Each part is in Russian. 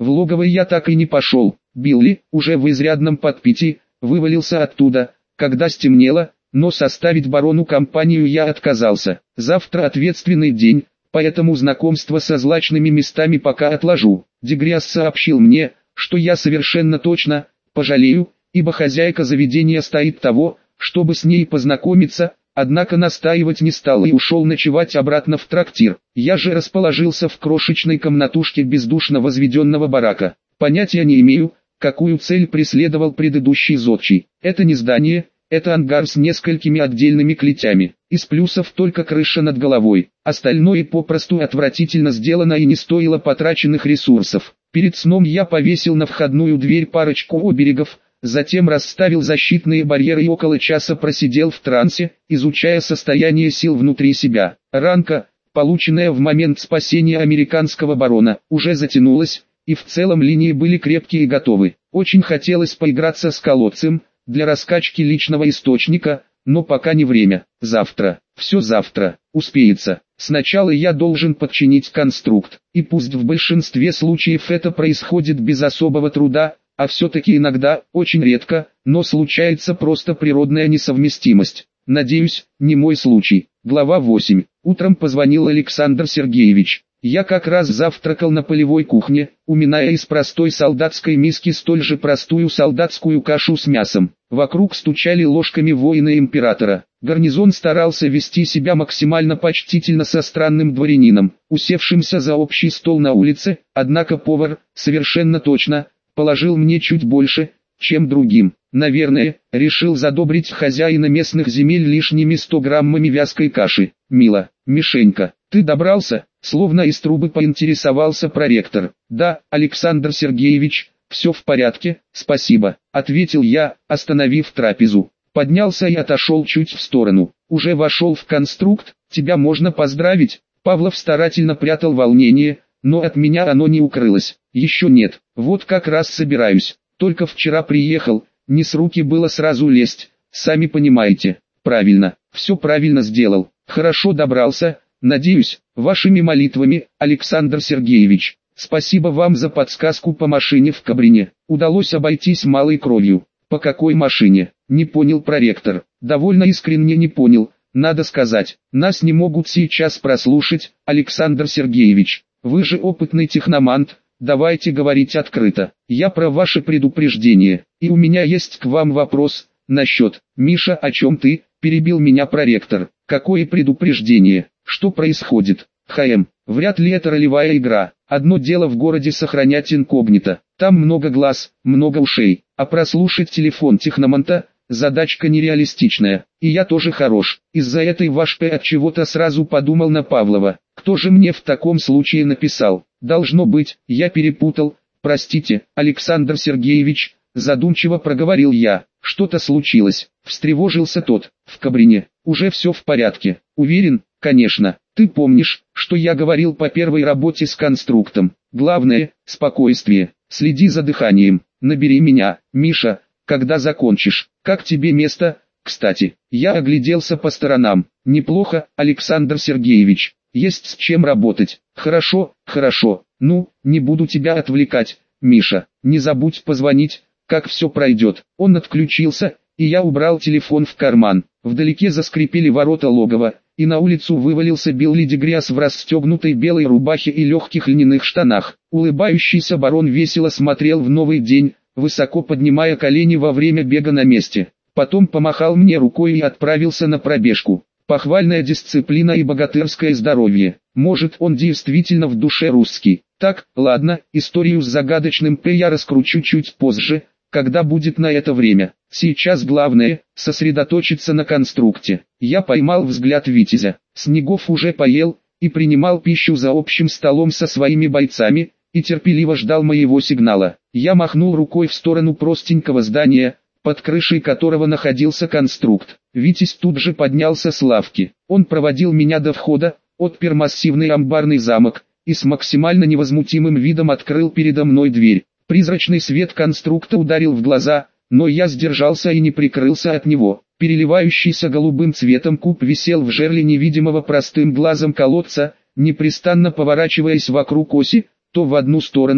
В логово я так и не пошел. Билли, уже в изрядном подпитии, вывалился оттуда, когда стемнело, но составить барону компанию я отказался. Завтра ответственный день, поэтому знакомство со злачными местами пока отложу. Дегряс сообщил мне, что я совершенно точно пожалею, ибо хозяйка заведения стоит того, чтобы с ней познакомиться, однако настаивать не стал и ушел ночевать обратно в трактир. Я же расположился в крошечной комнатушке бездушно возведенного барака. Понятия не имею, какую цель преследовал предыдущий зодчий. Это не здание, это ангар с несколькими отдельными клетями. Из плюсов только крыша над головой. Остальное попросту отвратительно сделано и не стоило потраченных ресурсов. Перед сном я повесил на входную дверь парочку оберегов, затем расставил защитные барьеры и около часа просидел в трансе, изучая состояние сил внутри себя. Ранка, полученная в момент спасения американского барона, уже затянулась, и в целом линии были крепкие и готовы. Очень хотелось поиграться с колодцем, для раскачки личного источника, но пока не время. Завтра, все завтра, успеется. Сначала я должен подчинить конструкт, и пусть в большинстве случаев это происходит без особого труда, а все-таки иногда, очень редко, но случается просто природная несовместимость. Надеюсь, не мой случай. Глава 8. Утром позвонил Александр Сергеевич. Я как раз завтракал на полевой кухне, уминая из простой солдатской миски столь же простую солдатскую кашу с мясом. Вокруг стучали ложками воины императора. Гарнизон старался вести себя максимально почтительно со странным дворянином, усевшимся за общий стол на улице, однако повар, совершенно точно, положил мне чуть больше, чем другим. Наверное, решил задобрить хозяина местных земель лишними 100 граммами вязкой каши. «Мила, Мишенька, ты добрался?» Словно из трубы поинтересовался проректор. «Да, Александр Сергеевич, все в порядке, спасибо», — ответил я, остановив трапезу. Поднялся и отошел чуть в сторону. «Уже вошел в конструкт, тебя можно поздравить». Павлов старательно прятал волнение, но от меня оно не укрылось. «Еще нет, вот как раз собираюсь. Только вчера приехал, не с руки было сразу лезть, сами понимаете». «Правильно, все правильно сделал. Хорошо добрался, надеюсь, вашими молитвами, Александр Сергеевич. Спасибо вам за подсказку по машине в Кабрине. Удалось обойтись малой кровью». «По какой машине?» — не понял проректор. «Довольно искренне не понял, надо сказать. Нас не могут сейчас прослушать, Александр Сергеевич. Вы же опытный техномант, давайте говорить открыто. Я про ваше предупреждение, и у меня есть к вам вопрос, насчет...» «Миша, о чем ты?» — перебил меня проректор. «Какое предупреждение? Что происходит?» «ХМ, вряд ли это ролевая игра. Одно дело в городе сохранять инкогнито. Там много глаз, много ушей. А прослушать телефон техноманта — задачка нереалистичная. И я тоже хорош. Из-за этой ваш П от чего-то сразу подумал на Павлова. Кто же мне в таком случае написал? Должно быть, я перепутал. Простите, Александр Сергеевич», — задумчиво проговорил я. «Что-то случилось?» — встревожился тот. «В Кабрине. Уже все в порядке. Уверен?» «Конечно. Ты помнишь, что я говорил по первой работе с конструктом? Главное — спокойствие. Следи за дыханием. Набери меня, Миша, когда закончишь. Как тебе место, кстати?» Я огляделся по сторонам. «Неплохо, Александр Сергеевич. Есть с чем работать». «Хорошо, хорошо. Ну, не буду тебя отвлекать, Миша. Не забудь позвонить, как все пройдет». Он отключился, и я убрал телефон в карман. Вдалеке заскрипели ворота логова, и на улицу вывалился Билли Дегряс в расстегнутой белой рубахе и легких льняных штанах. Улыбающийся барон весело смотрел в новый день, высоко поднимая колени во время бега на месте. Потом помахал мне рукой и отправился на пробежку. Похвальная дисциплина и богатырское здоровье. Может, он действительно в душе русский. Так, ладно, историю с загадочным П я раскручу чуть позже, когда будет на это время. Сейчас главное — сосредоточиться на конструкте. Я поймал взгляд Витязя. Снегов уже поел и принимал пищу за общим столом со своими бойцами, и терпеливо ждал моего сигнала. Я махнул рукой в сторону простенького здания, под крышей которого находился конструкт. Витязь тут же поднялся с лавки. Он проводил меня до входа, отпер массивный амбарный замок, и с максимально невозмутимым видом открыл передо мной дверь. Призрачный свет конструкта ударил в глаза, но я сдержался и не прикрылся от него. Переливающийся голубым цветом куб висел в жерле невидимого простым глазом колодца, непрестанно поворачиваясь вокруг оси, то в одну сторону,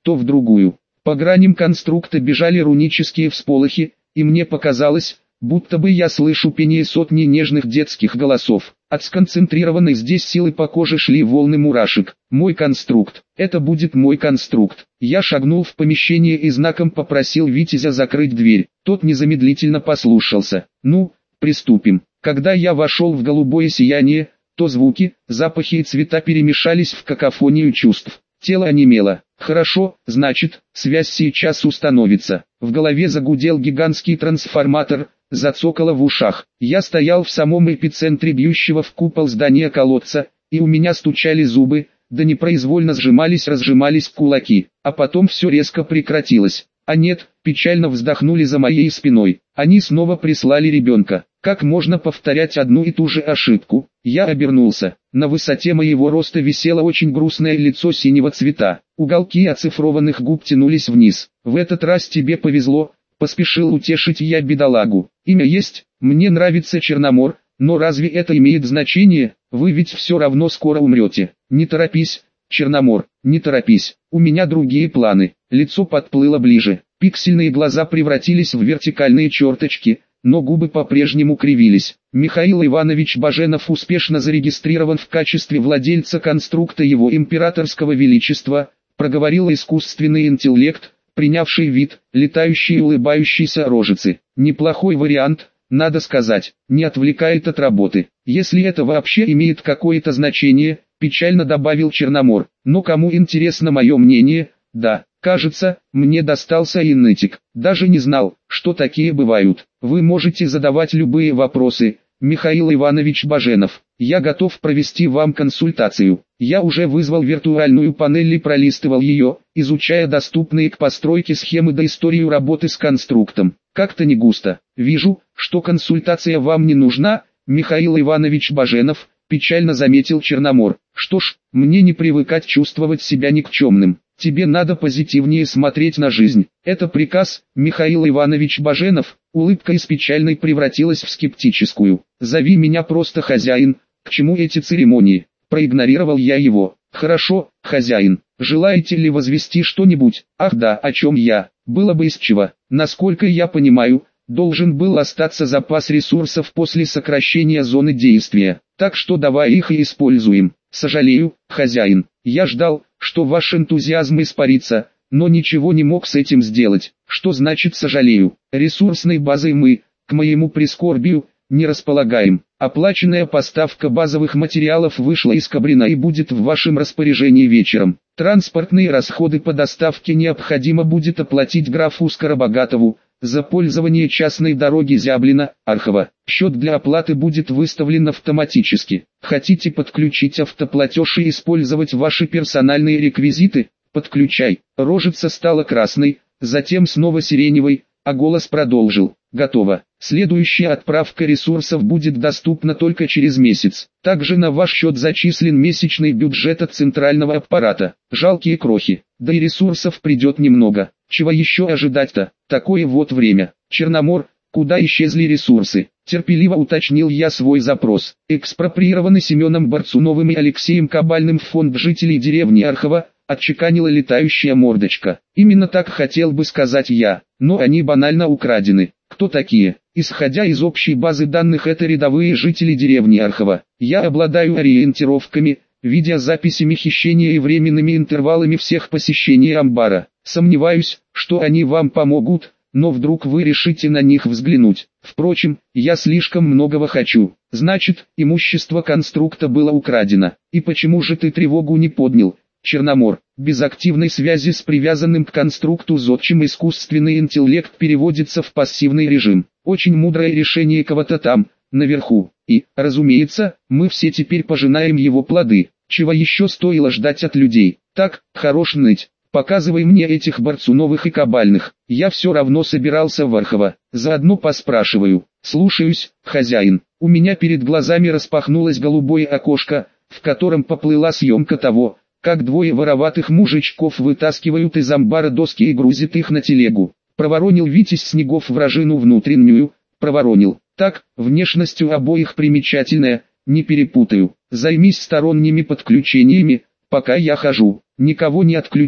то в другую. По граням конструкта бежали рунические всполохи, и мне показалось, будто бы я слышу пение сотни нежных детских голосов. От сконцентрированной здесь силы по коже шли волны мурашек. Мой конструкт. Это будет мой конструкт. Я шагнул в помещение и знаком попросил Витязя закрыть дверь. Тот незамедлительно послушался. Ну, приступим. Когда я вошел в голубое сияние, то звуки, запахи и цвета перемешались в какофонию чувств. Тело онемело. Хорошо, значит, связь сейчас установится. В голове загудел гигантский трансформатор, зацокало в ушах. Я стоял в самом эпицентре бьющего в купол здания колодца, и у меня стучали зубы, да непроизвольно сжимались-разжимались кулаки. А потом все резко прекратилось. А нет, печально вздохнули за моей спиной. Они снова прислали ребенка. Как можно повторять одну и ту же ошибку? Я обернулся. На высоте моего роста висело очень грустное лицо синего цвета. Уголки оцифрованных губ тянулись вниз. В этот раз тебе повезло, поспешил утешить я бедолагу. Имя есть, мне нравится Черномор, но разве это имеет значение? Вы ведь все равно скоро умрете. Не торопись, Черномор, не торопись. У меня другие планы. Лицо подплыло ближе. Пиксельные глаза превратились в вертикальные черточки, но губы по-прежнему кривились. Михаил Иванович Баженов успешно зарегистрирован в качестве владельца конструкта его императорского величества, проговорил искусственный интеллект, принявший вид летающей улыбающейся рожицы. Неплохой вариант, надо сказать, не отвлекает от работы. Если это вообще имеет какое-то значение, печально добавил Черномор. Но кому интересно мое мнение? Да, кажется, мне достался инетик. Даже не знал, что такие бывают. Вы можете задавать любые вопросы, Михаил Иванович Баженов. Я готов провести вам консультацию. Я уже вызвал виртуальную панель и пролистывал ее, изучая доступные к постройке схемы да историю работы с конструктом. Как-то не густо. Вижу, что консультация вам не нужна, Михаил Иванович Баженов, печально заметил Черномор. Что ж, мне не привыкать чувствовать себя никчемным. Тебе надо позитивнее смотреть на жизнь. Это приказ, Михаил Иванович Баженов. Улыбка из печальной превратилась в скептическую. Зови меня просто хозяин. К чему эти церемонии? Проигнорировал я его. Хорошо, хозяин. Желаете ли возвести что-нибудь? Ах да, о чем я? Было бы из чего. Насколько я понимаю, должен был остаться запас ресурсов после сокращения зоны действия. Так что давай их и используем. Сожалею, хозяин. Я ждал, что ваш энтузиазм испарится, но ничего не мог с этим сделать. Что значит сожалею? Ресурсной базой мы, к моему прискорбию, не располагаем. Оплаченная поставка базовых материалов вышла из Кабрина и будет в вашем распоряжении вечером. Транспортные расходы по доставке необходимо будет оплатить графу Скоробогатову. За пользование частной дороги Зяблина-Архова. Счет для оплаты будет выставлен автоматически. Хотите подключить автоплатеж и использовать ваши персональные реквизиты? Подключай. Рожица стала красной, затем снова сиреневой, а голос продолжил. Готово. Следующая отправка ресурсов будет доступна только через месяц. Также на ваш счет зачислен месячный бюджет от центрального аппарата. Жалкие крохи. Да и ресурсов придет немного. Чего еще ожидать-то? Такое вот время. Черномор, куда исчезли ресурсы? Терпеливо уточнил я свой запрос. Экспроприированы Семеном Борцуновым и Алексеем Кабальным в фонд жителей деревни Архова, отчеканила летающая мордочка. Именно так хотел бы сказать я, но они банально украдены. Кто такие? Исходя из общей базы данных, это рядовые жители деревни Архова. Я обладаю ориентировками, видеозаписями хищения и временными интервалами всех посещений амбара. Сомневаюсь, что они вам помогут, но вдруг вы решите на них взглянуть. Впрочем, я слишком многого хочу. Значит, имущество конструкта было украдено. И почему же ты тревогу не поднял, Черномор? Без активной связи с привязанным к конструкту зодчим искусственный интеллект переводится в пассивный режим. Очень мудрое решение кого-то там, наверху. И, разумеется, мы все теперь пожинаем его плоды. Чего еще стоило ждать от людей? Так, хорош ныть. Показывай мне этих Борцуновых и Кабальных. Я все равно собирался в Архово. Заодно поспрашиваю. Слушаюсь, хозяин. У меня перед глазами распахнулось голубое окошко, в котором поплыла съемка того, как двое вороватых мужичков вытаскивают из амбара доски и грузят их на телегу. Проворонил Витязь Снегов вражину внутреннюю, проворонил. Так, внешностью обоих примечательная, не перепутаю. Займись сторонними подключениями, пока я хожу. Никого не отключай,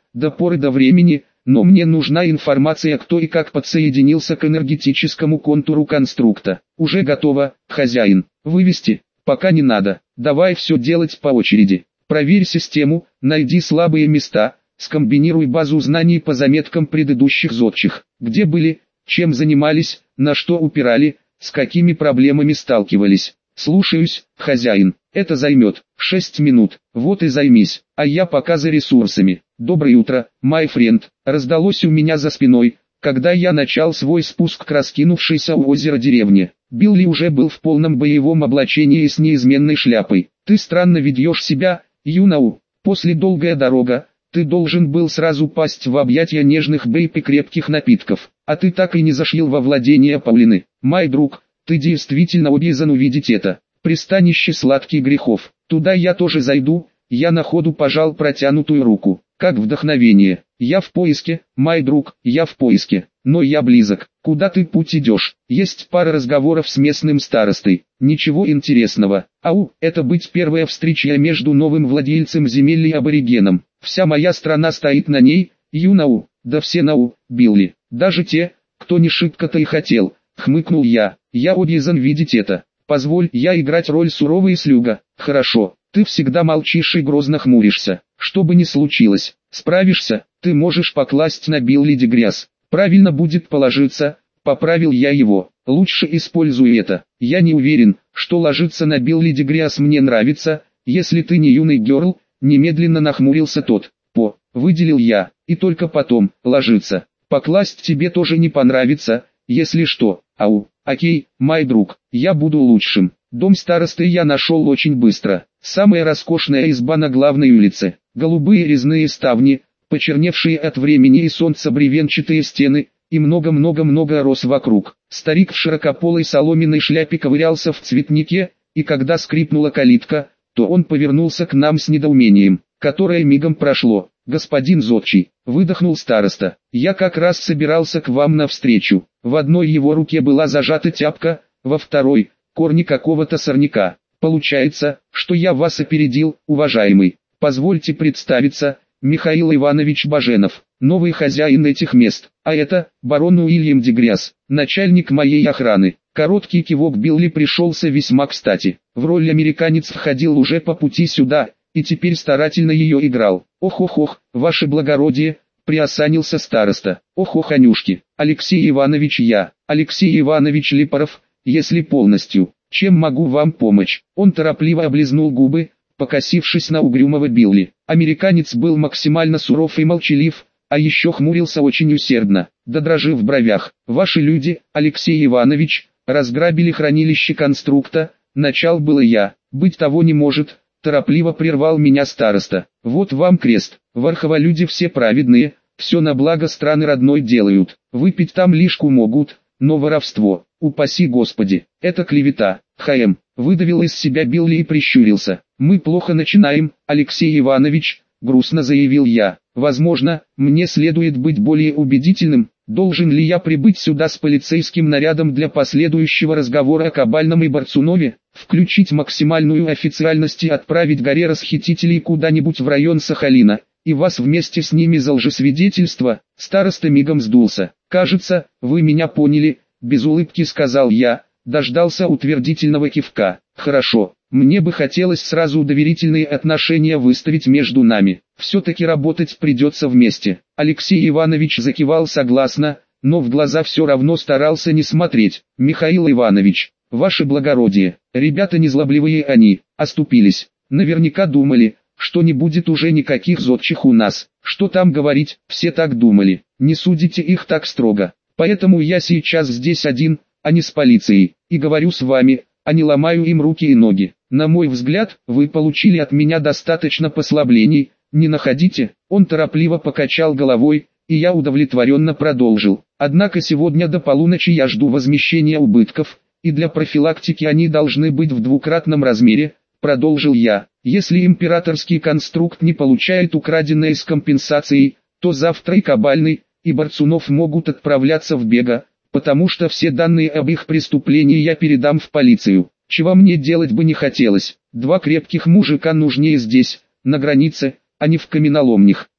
до поры до времени, но мне нужна информация, кто и как подсоединился к энергетическому контуру конструкта. Уже готово, хозяин. Вывести? Пока не надо. Давай все делать по очереди. Проверь систему, найди слабые места, скомбинируй базу знаний по заметкам предыдущих зодчих. Где были, чем занимались, на что упирали, с какими проблемами сталкивались. Слушаюсь, хозяин. Это займет 6 минут. Вот и займись, а я пока за ресурсами. Доброе утро, my friend. Раздалось у меня за спиной, когда я начал свой спуск к раскинувшейся у озера деревне. Билли уже был в полном боевом облачении и с неизменной шляпой. Ты странно ведешь себя, Юнау. После долгая дорога, ты должен был сразу пасть в объятия нежных бейб и крепких напитков. А ты так и не зашил во владение Паулины. Мой друг, ты действительно обязан увидеть это. Пристанище сладких грехов. Туда я тоже зайду. Я на ходу пожал протянутую руку. Как вдохновение. Я в поиске, мой друг, я в поиске. Но я близок. Куда ты путь идешь? Есть пара разговоров с местным старостой. Ничего интересного. Ау, это быть первая встреча между новым владельцем земель и аборигеном. Вся моя страна стоит на ней, Юнау. Да все нау, Билли. Даже те, кто не шибко-то и хотел. Хмыкнул я. Я обязан видеть это. Позволь я играть роль сурового слуга. Хорошо. Ты всегда молчишь и грозно хмуришься. Что бы ни случилось, справишься, ты можешь покласть на Билли Дегряс. Правильно будет положиться, поправил я его. Лучше используй это. Я не уверен, что ложиться на Билли Дегряс мне нравится, если ты не юный герл, немедленно нахмурился тот. Выделил я, и только потом, ложиться. Покласть тебе тоже не понравится, если что. Ау, окей, мой друг, я буду лучшим. Дом старосты я нашел очень быстро. Самая роскошная изба на главной улице. Голубые резные ставни, почерневшие от времени и солнца бревенчатые стены, и много-много-много роз вокруг. Старик в широкополой соломенной шляпе ковырялся в цветнике, и когда скрипнула калитка, то он повернулся к нам с недоумением, которое мигом прошло. «Господин Зодчий», — выдохнул староста, — «я как раз собирался к вам навстречу». В одной его руке была зажата тяпка, во второй — корни какого-то сорняка. «Получается, что я вас опередил, уважаемый. Позвольте представиться, Михаил Иванович Баженов, новый хозяин этих мест, а это, барон Уильям Дегряс, начальник моей охраны». Короткий кивок Билли пришелся весьма кстати. В роль американец входил уже по пути сюда, и теперь старательно ее играл. «Ох-ох-ох, ваше благородие», — приосанился староста. «Ох-ох, Анюшки, Алексей Иванович я, Алексей Иванович Липаров, если полностью. Чем могу вам помочь?» Он торопливо облизнул губы, покосившись на угрюмого Билли. Американец был максимально суров и молчалив, а еще хмурился очень усердно, да дрожи в бровях. «Ваши люди, Алексей Иванович, разграбили хранилище конструкта, начал было я, быть того не может». Торопливо прервал меня староста. «Вот вам крест, в Архово люди все праведные, все на благо страны родной делают, выпить там лишку могут, но воровство, упаси Господи, это клевета». Выдавил из себя Билли и прищурился. «Мы плохо начинаем, Алексей Иванович», грустно заявил я. «Возможно, мне следует быть более убедительным. Должен ли я прибыть сюда с полицейским нарядом для последующего разговора о Кабальном и Борцунове, включить максимальную официальность и отправить горе расхитителей куда-нибудь в район Сахалина, и вас вместе с ними за лжесвидетельство?» Староста мигом сдулся. «Кажется, вы меня поняли», без улыбки сказал я, дождался утвердительного кивка. «Хорошо, мне бы хотелось сразу доверительные отношения выставить между нами. Все-таки работать придется вместе». Алексей Иванович закивал согласно, но в глаза все равно старался не смотреть. «Михаил Иванович, ваше благородие, ребята незлобливые они, оступились. Наверняка думали, что не будет уже никаких зодчих у нас. Что там говорить, все так думали. Не судите их так строго. Поэтому я сейчас здесь один, а не с полицией, и говорю с вами, а не ломаю им руки и ноги. На мой взгляд, вы получили от меня достаточно послаблений, не находите?» Он торопливо покачал головой, и я удовлетворенно продолжил. «Однако сегодня до полуночи я жду возмещения убытков, и для профилактики они должны быть в двукратном размере», продолжил я. «Если императорский конструкт не получает украденное с компенсацией, то завтра и Кабальный, и Борцунов могут отправляться в бега, потому что все данные об их преступлении я передам в полицию. Чего мне делать бы не хотелось. Два крепких мужика нужнее здесь, на границе, а не в каменоломнях.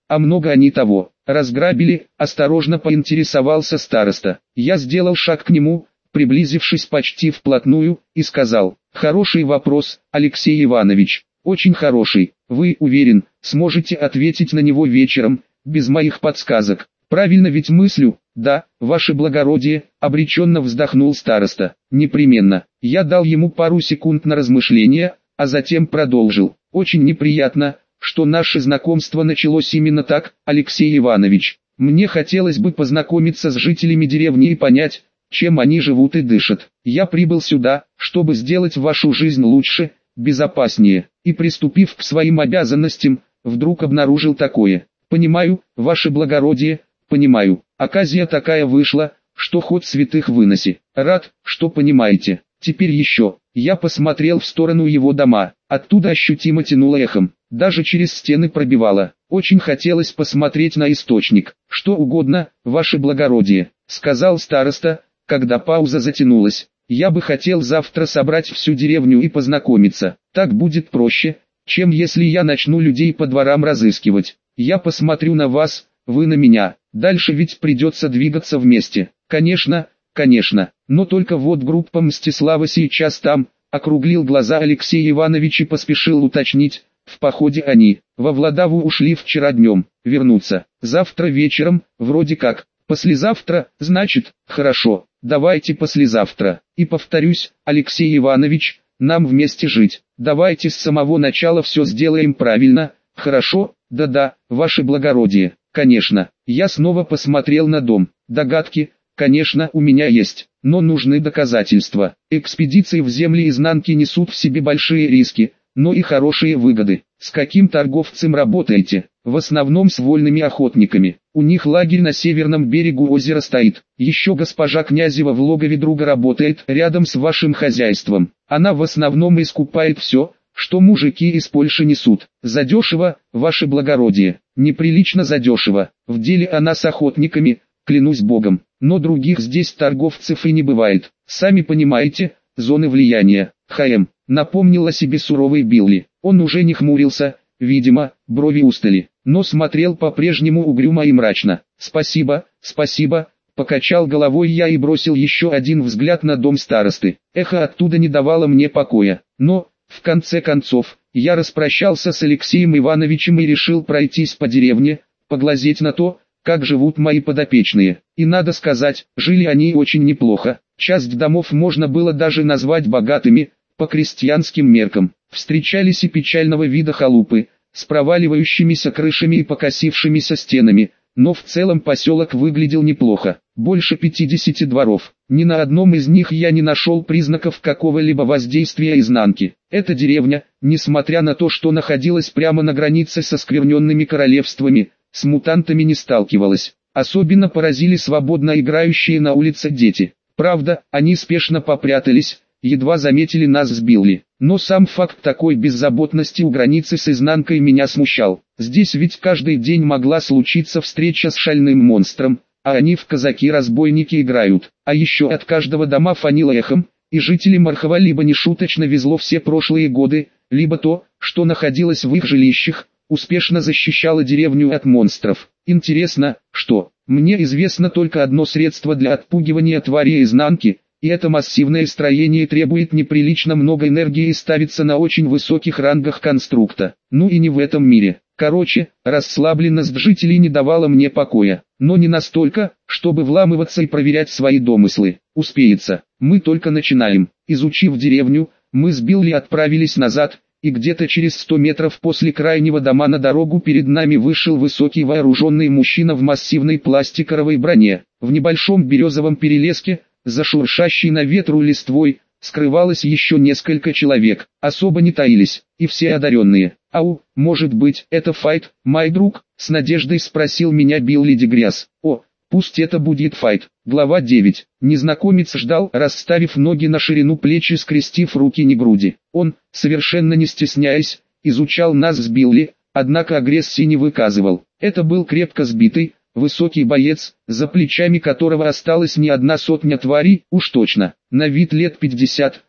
А много они того разграбили? Осторожно поинтересовался староста. Я сделал шаг к нему, приблизившись почти вплотную, и сказал: «Хороший вопрос, Алексей Иванович, очень хороший. Вы, уверен, сможете ответить на него вечером, без моих подсказок. Правильно ведь мыслю?» «Да, ваше благородие», — обреченно вздохнул староста. «Непременно». Я дал ему пару секунд на размышление, а затем продолжил. «Очень неприятно, что наше знакомство началось именно так, Алексей Иванович. Мне хотелось бы познакомиться с жителями деревни и понять, чем они живут и дышат. Я прибыл сюда, чтобы сделать вашу жизнь лучше, безопаснее, и приступив к своим обязанностям, вдруг обнаружил такое. Понимаю, ваше благородие, понимаю. Оказия такая вышла, что хоть святых выноси. Рад, что понимаете. Теперь еще». Я посмотрел в сторону его дома. Оттуда ощутимо тянуло эхом. Даже через стены пробивало. Очень хотелось посмотреть на источник. «Что угодно, ваше благородие», — сказал староста, когда пауза затянулась. «Я бы хотел завтра собрать всю деревню и познакомиться. Так будет проще, чем если я начну людей по дворам разыскивать. Я посмотрю на вас, вы на меня. Дальше ведь придется двигаться вместе». «Конечно, конечно, но только вот группа Мстислава сейчас там», — округлил глаза Алексей Иванович и поспешил уточнить. «В походе они во Владаву ушли вчера днем, вернутся завтра вечером, вроде как. Послезавтра, значит, хорошо, давайте послезавтра. И повторюсь, Алексей Иванович, нам вместе жить. Давайте с самого начала все сделаем правильно, хорошо?» «Да-да, ваше благородие, конечно». Я снова посмотрел на дом. Догадки, конечно, у меня есть, но нужны доказательства. Экспедиции в земли изнанки несут в себе большие риски, но и хорошие выгоды. С каким торговцем работаете? В основном с вольными охотниками. У них лагерь на северном берегу озера стоит. Еще госпожа Князева в логове друга работает рядом с вашим хозяйством. Она в основном искупает все, что мужики из Польши несут. Задешево, ваше благородие. Неприлично задешево. В деле она с охотниками, клянусь богом. Но других здесь торговцев и не бывает. Сами понимаете, зоны влияния. ХМ. Напомнил о себе суровый Билли. Он уже не хмурился, видимо, брови устали, но смотрел по-прежнему угрюмо и мрачно. «Спасибо, спасибо», — покачал головой я и бросил еще один взгляд на дом старосты. Эхо оттуда не давало мне покоя. Но, в конце концов, я распрощался с Алексеем Ивановичем и решил пройтись по деревне, поглазеть на то, как живут мои подопечные. И надо сказать, жили они очень неплохо. Часть домов можно было даже назвать богатыми, по крестьянским меркам. Встречались и печального вида халупы, с проваливающимися крышами и покосившимися стенами, но в целом поселок выглядел неплохо. Больше 50 дворов. Ни на одном из них я не нашел признаков какого-либо воздействия изнанки. Эта деревня, несмотря на то, что находилась прямо на границе со скверненными королевствами, с мутантами не сталкивалась. Особенно поразили свободно играющие на улице дети. Правда, они спешно попрятались, едва заметили нас с Билли. Но сам факт такой беззаботности у границы с изнанкой меня смущал. Здесь ведь каждый день могла случиться встреча с шальным монстром, а они в казаки-разбойники играют. А еще от каждого дома фанило эхом, и жителям Мархова либо нешуточно везло все прошлые годы, либо то, что находилось в их жилищах, успешно защищало деревню от монстров. Интересно, что? Мне известно только одно средство для отпугивания твари изнанки, и это массивное строение требует неприлично много энергии и ставится на очень высоких рангах конструкта. Ну и не в этом мире. Короче, расслабленность жителей не давала мне покоя, но не настолько, чтобы вламываться и проверять свои домыслы. Успеется, мы только начинаем. Изучив деревню, мы с Билли отправились назад, и где-то через 100 метров после крайнего дома на дорогу перед нами вышел высокий вооруженный мужчина в массивной пластиковой броне. В небольшом березовом перелеске, за шуршащей на ветру листвой, скрывалось еще несколько человек, особо не таились, и все одаренные. «Ау, может быть, это Файт, мой друг?» — с надеждой спросил меня Билли Дегряс. «О, пусть это будет Файт». Глава 9. Незнакомец ждал, расставив ноги на ширину плеч и скрестив руки на груди. Он, совершенно не стесняясь, изучал нас с Билли, однако агрессии не выказывал. Это был крепко сбитый, высокий боец, за плечами которого осталась не одна сотня тварей, уж точно, на вид лет 50,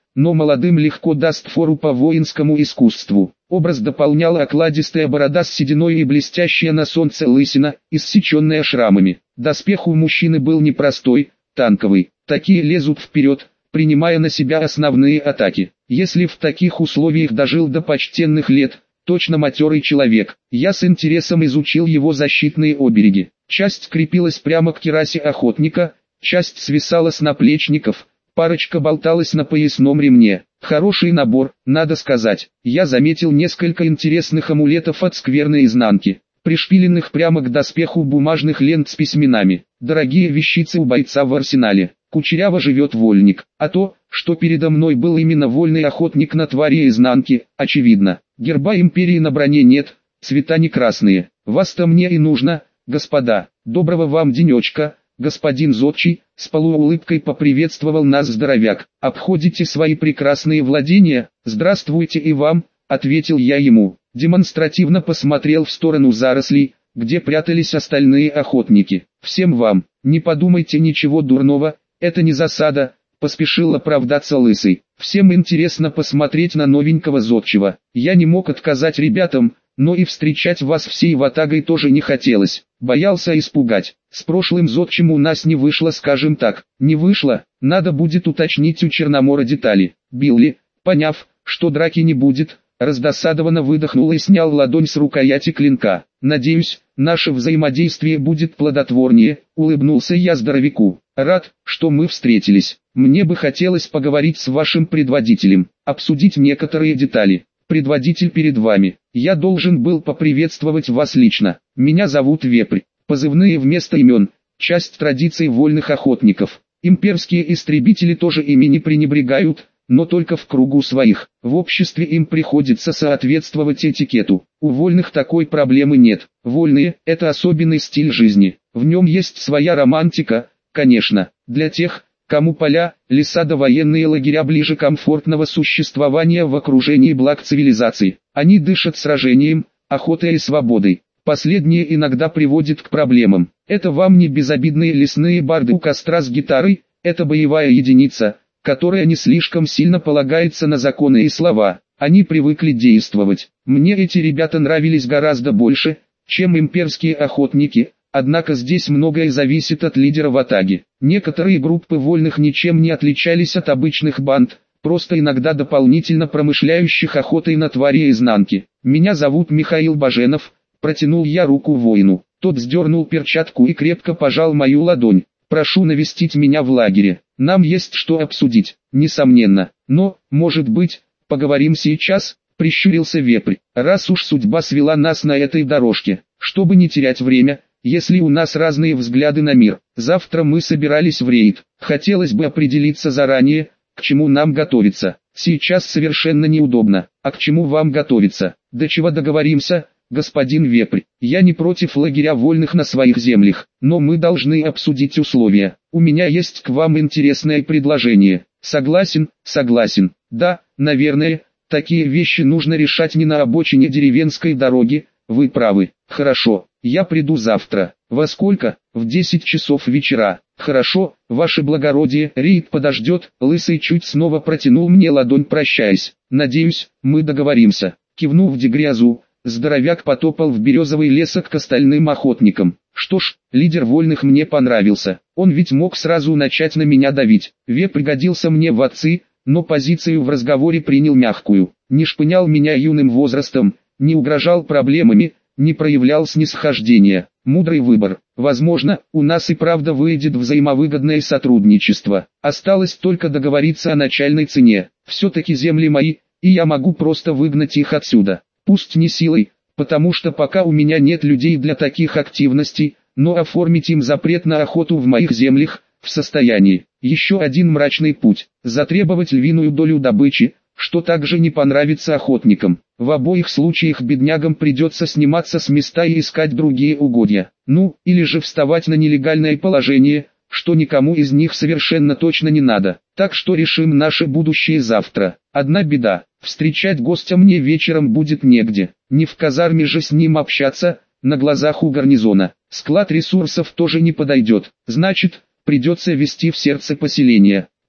но молодым легко даст фору по воинскому искусству. Образ дополняла окладистая борода с сединой и блестящая на солнце лысина, иссеченная шрамами. Доспех у мужчины был непростой, танковый. Такие лезут вперед, принимая на себя основные атаки. Если в таких условиях дожил до почтенных лет, точно матерый человек. Я с интересом изучил его защитные обереги. Часть крепилась прямо к кирасе охотника, часть свисала с наплечников, парочка болталась на поясном ремне. Хороший набор, надо сказать. Я заметил несколько интересных амулетов от скверной изнанки, пришпиленных прямо к доспеху бумажных лент с письменами. Дорогие вещицы у бойца в арсенале. Кучеряво живет вольник. А то, что передо мной был именно вольный охотник на твари изнанки, очевидно. Герба империи на броне нет, цвета не красные. Вас-то мне и нужно, господа. Доброго вам денечка, господин Зодчий, с полуулыбкой поприветствовал нас здоровяк. Обходите свои прекрасные владения? Здравствуйте и вам, ответил я ему. Демонстративно посмотрел в сторону зарослей, где прятались остальные охотники. Всем вам, не подумайте ничего дурного, это не засада, поспешил оправдаться Лысый. Всем интересно посмотреть на новенького Зодчего. Я не мог отказать ребятам, но и встречать вас всей ватагой тоже не хотелось. Боялся испугать. С прошлым Зодчим у нас не вышло, скажем так. Не вышло, надо будет уточнить у Черномора детали. Билли, поняв, что драки не будет, раздосадованно выдохнул и снял ладонь с рукояти клинка. «Надеюсь, наше взаимодействие будет плодотворнее», — улыбнулся я здоровяку. «Рад, что мы встретились. Мне бы хотелось поговорить с вашим предводителем, обсудить некоторые детали. Предводитель перед вами. Я должен был поприветствовать вас лично. Меня зовут Вепрь. Позывные вместо имен, часть традиций вольных охотников. Имперские истребители тоже ими не пренебрегают, но только в кругу своих. В обществе им приходится соответствовать этикету. У вольных такой проблемы нет. Вольные – это особенный стиль жизни. В нем есть своя романтика, конечно, для тех, кому поля, леса да военные лагеря ближе комфортного существования в окружении благ цивилизации. Они дышат сражением, охотой и свободой. Последнее иногда приводит к проблемам. Это вам не безобидные лесные барды у костра с гитарой, это боевая единица, которая не слишком сильно полагается на законы и слова. Они привыкли действовать. Мне эти ребята нравились гораздо больше, чем имперские охотники, однако здесь многое зависит от лидера ватаги. Некоторые группы вольных ничем не отличались от обычных банд, просто иногда дополнительно промышляющих охотой на твари изнанки. «Меня зовут Михаил Баженов», протянул я руку воину. Тот сдернул перчатку и крепко пожал мою ладонь. «Прошу навестить меня в лагере. Нам есть что обсудить, несомненно. Но, может быть, поговорим сейчас?» Прищурился Вепрь. «Раз уж судьба свела нас на этой дорожке, чтобы не терять время, если у нас разные взгляды на мир. Завтра мы собирались в рейд. Хотелось бы определиться заранее, к чему нам готовиться. Сейчас совершенно неудобно. А к чему вам готовиться? До чего договоримся?» «Господин Вепрь, я не против лагеря вольных на своих землях, но мы должны обсудить условия. У меня есть к вам интересное предложение». «Согласен, согласен. Да, наверное, такие вещи нужно решать не на обочине деревенской дороги, вы правы. Хорошо, я приду завтра. Во сколько? В 10 часов вечера. Хорошо, ваше благородие, рейд подождет». Лысый чуть снова протянул мне ладонь, прощаясь. «Надеюсь, мы договоримся». Кивнув Дегрязу, здоровяк потопал в березовый лесок к остальным охотникам. Что ж, лидер вольных мне понравился. Он ведь мог сразу начать на меня давить. Вепрь пригодился мне в отцы, но позицию в разговоре принял мягкую. Не шпынял меня юным возрастом, не угрожал проблемами, не проявлял снисхождения. Мудрый выбор. Возможно, у нас и правда выйдет взаимовыгодное сотрудничество. Осталось только договориться о начальной цене. Все-таки земли мои, и я могу просто выгнать их отсюда. Пусть не силой, потому что пока у меня нет людей для таких активностей, но оформить им запрет на охоту в моих землях, в состоянии. Еще один мрачный путь, затребовать львиную долю добычи, что также не понравится охотникам. В обоих случаях беднягам придется сниматься с места и искать другие угодья. Ну, или же вставать на нелегальное положение, что никому из них совершенно точно не надо. Так что решим наше будущее завтра. Одна беда, встречать гостя мне вечером будет негде. Не в казарме же с ним общаться, на глазах у гарнизона. Склад ресурсов тоже не подойдет. Значит, придется вести в сердце поселения.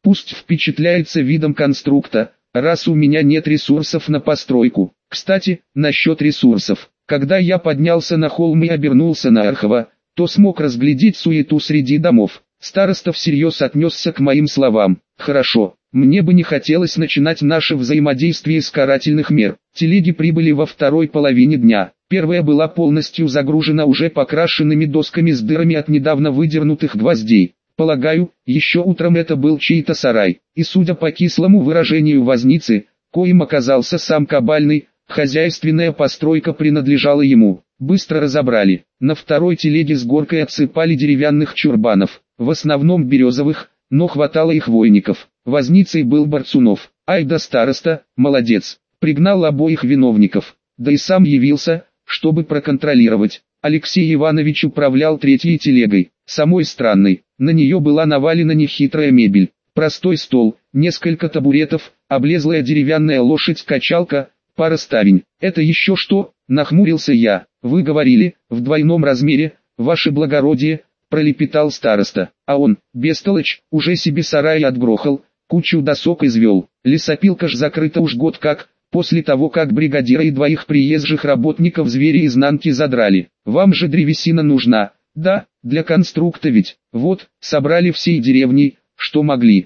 Пусть впечатляется видом конструкта, раз у меня нет ресурсов на постройку. Кстати, насчет ресурсов. Когда я поднялся на холм и обернулся на Архова, то смог разглядеть суету среди домов. Староста всерьез отнесся к моим словам. Хорошо, мне бы не хотелось начинать наше взаимодействие с карательных мер. Телеги прибыли во второй половине дня. Первая была полностью загружена уже покрашенными досками с дырами от недавно выдернутых гвоздей. Полагаю, еще утром это был чей-то сарай, и судя по кислому выражению возницы, коим оказался сам Кабальный, хозяйственная постройка принадлежала ему. Быстро разобрали. На второй телеге с горкой отсыпали деревянных чурбанов, в основном березовых, но хватало и хвойников. Возницей был Борцунов. Ай да староста, молодец, пригнал обоих виновников, да и сам явился, чтобы проконтролировать. Алексей Иванович управлял третьей телегой, самой странной. На нее была навалена нехитрая мебель, простой стол, несколько табуретов, облезлая деревянная лошадь-качалка, пара ставень. «Это еще что?» – нахмурился я. «Вы говорили, в двойном размере, ваше благородие», – пролепетал староста. А он, бестолочь, уже себе сарай отгрохал, кучу досок извел. Лесопилка ж закрыта уж год как, после того как бригадира и двоих приезжих работников звери изнанки задрали. Вам же древесина нужна. Да, для конструкта ведь. Вот, собрали всей деревней, что могли.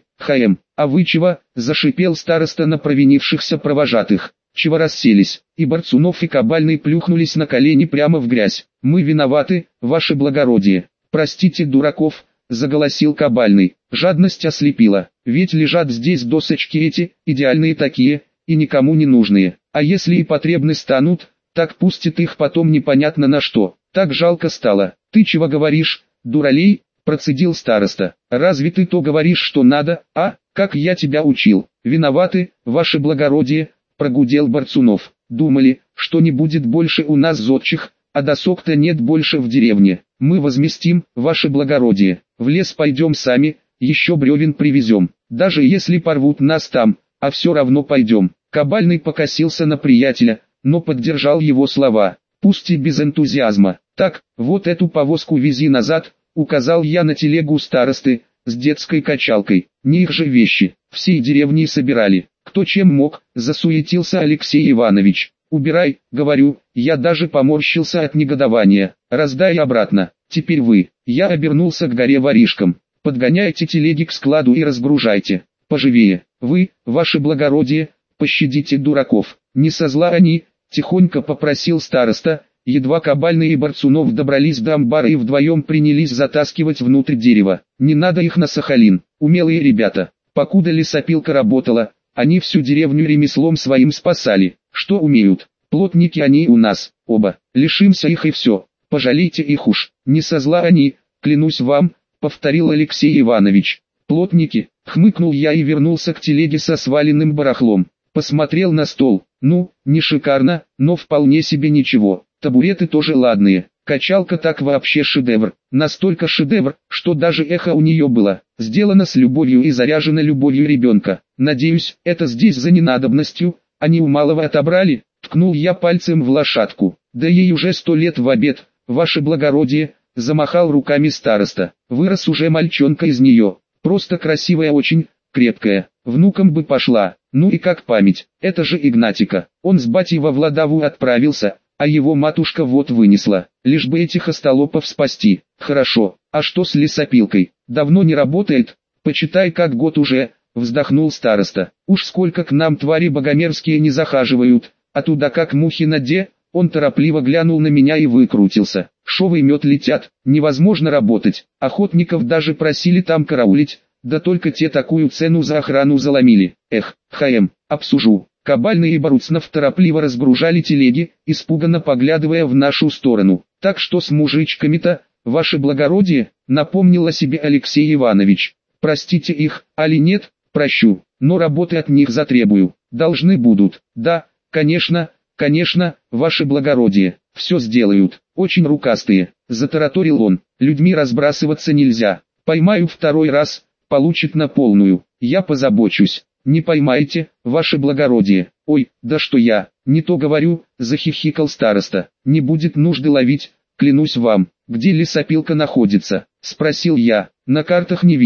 А вы чего? Зашипел староста на провинившихся провожатых. Чего расселись? И Борцунов и Кабальный плюхнулись на колени прямо в грязь. Мы виноваты, ваше благородие. Простите дураков, заголосил Кабальный. Жадность ослепила. Ведь лежат здесь досочки эти, идеальные такие, и никому не нужные. А если и потребны станут, так пустит их потом непонятно на что. Так жалко стало. «Ты чего говоришь, дуралей?» – процедил староста. «Разве ты то говоришь, что надо, а? Как я тебя учил?» «Виноваты, ваше благородие», – прогудел Борцунов. «Думали, что не будет больше у нас зодчих, а досок-то нет больше в деревне. Мы возместим, ваше благородие. В лес пойдем сами, еще бревен привезем. Даже если порвут нас там, а все равно пойдем». Кабальный покосился на приятеля, но поддержал его слова, пусть и без энтузиазма. «Так, вот эту повозку вези назад», — указал я на телегу старосты, с детской качалкой. «Не их же вещи, всей деревни собирали. Кто чем мог», — засуетился Алексей Иванович. «Убирай», — говорю, я даже поморщился от негодования. «Раздай обратно, теперь вы». Я обернулся к горе воришкам. «Подгоняйте телеги к складу и разгружайте. Поживее. Вы, ваше благородие, пощадите дураков. Не со зла они», — тихонько попросил староста. Едва Кабальный и Борцунов добрались до амбара и вдвоем принялись затаскивать внутрь дерева. «Не надо их на Сахалин, умелые ребята. Покуда лесопилка работала, они всю деревню ремеслом своим спасали. Что умеют? Плотники они у нас, оба. Лишимся их и все. Пожалейте их уж. Не со зла они, клянусь вам», — повторил Алексей Иванович. «Плотники», — хмыкнул я и вернулся к телеге со сваленным барахлом. Посмотрел на стол. Ну, не шикарно, но вполне себе ничего. Табуреты тоже ладные. Качалка так вообще шедевр. Настолько шедевр, что даже эхо у нее было. Сделано с любовью и заряжено любовью ребенка. Надеюсь, это здесь за ненадобностью, они у малого отобрали. Ткнул я пальцем в лошадку. Да ей уже 100 лет в обед, ваше благородие, замахал руками староста. Вырос уже мальчонка из нее. Просто красивая очень, крепкая. Внукам бы пошла. Ну и как память. Это же Игнатика. Он с батей во Владаву отправился. А его матушка вот вынесла, лишь бы этих остолопов спасти. Хорошо, а что с лесопилкой? Давно не работает? Почитай, как год уже, вздохнул староста. Уж сколько к нам твари богомерзкие не захаживают, а туда как мухи на де. Он торопливо глянул на меня и выкрутился. Шовы и мед летят, невозможно работать. Охотников даже просили там караулить, да только те такую цену за охрану заломили. Эх, обсужу. Кабальный и Борцунов торопливо разгружали телеги, испуганно поглядывая в нашу сторону. «Так что с мужичками-то, ваше благородие?» — напомнил о себе Алексей Иванович. «Простите их, али нет?» «Прощу, но работы от них затребую. Должны будут». «Да, конечно, ваше благородие, все сделают. Очень рукастые», — затараторил он. «Людьми разбрасываться нельзя. Поймаю второй раз, получит на полную. Я позабочусь». «Не поймаете, ваше благородие». «Ой, да что я, не то говорю», — захихикал староста. «Не будет нужды ловить, клянусь вам». «Где лесопилка находится?» — спросил я. «На картах не видел»,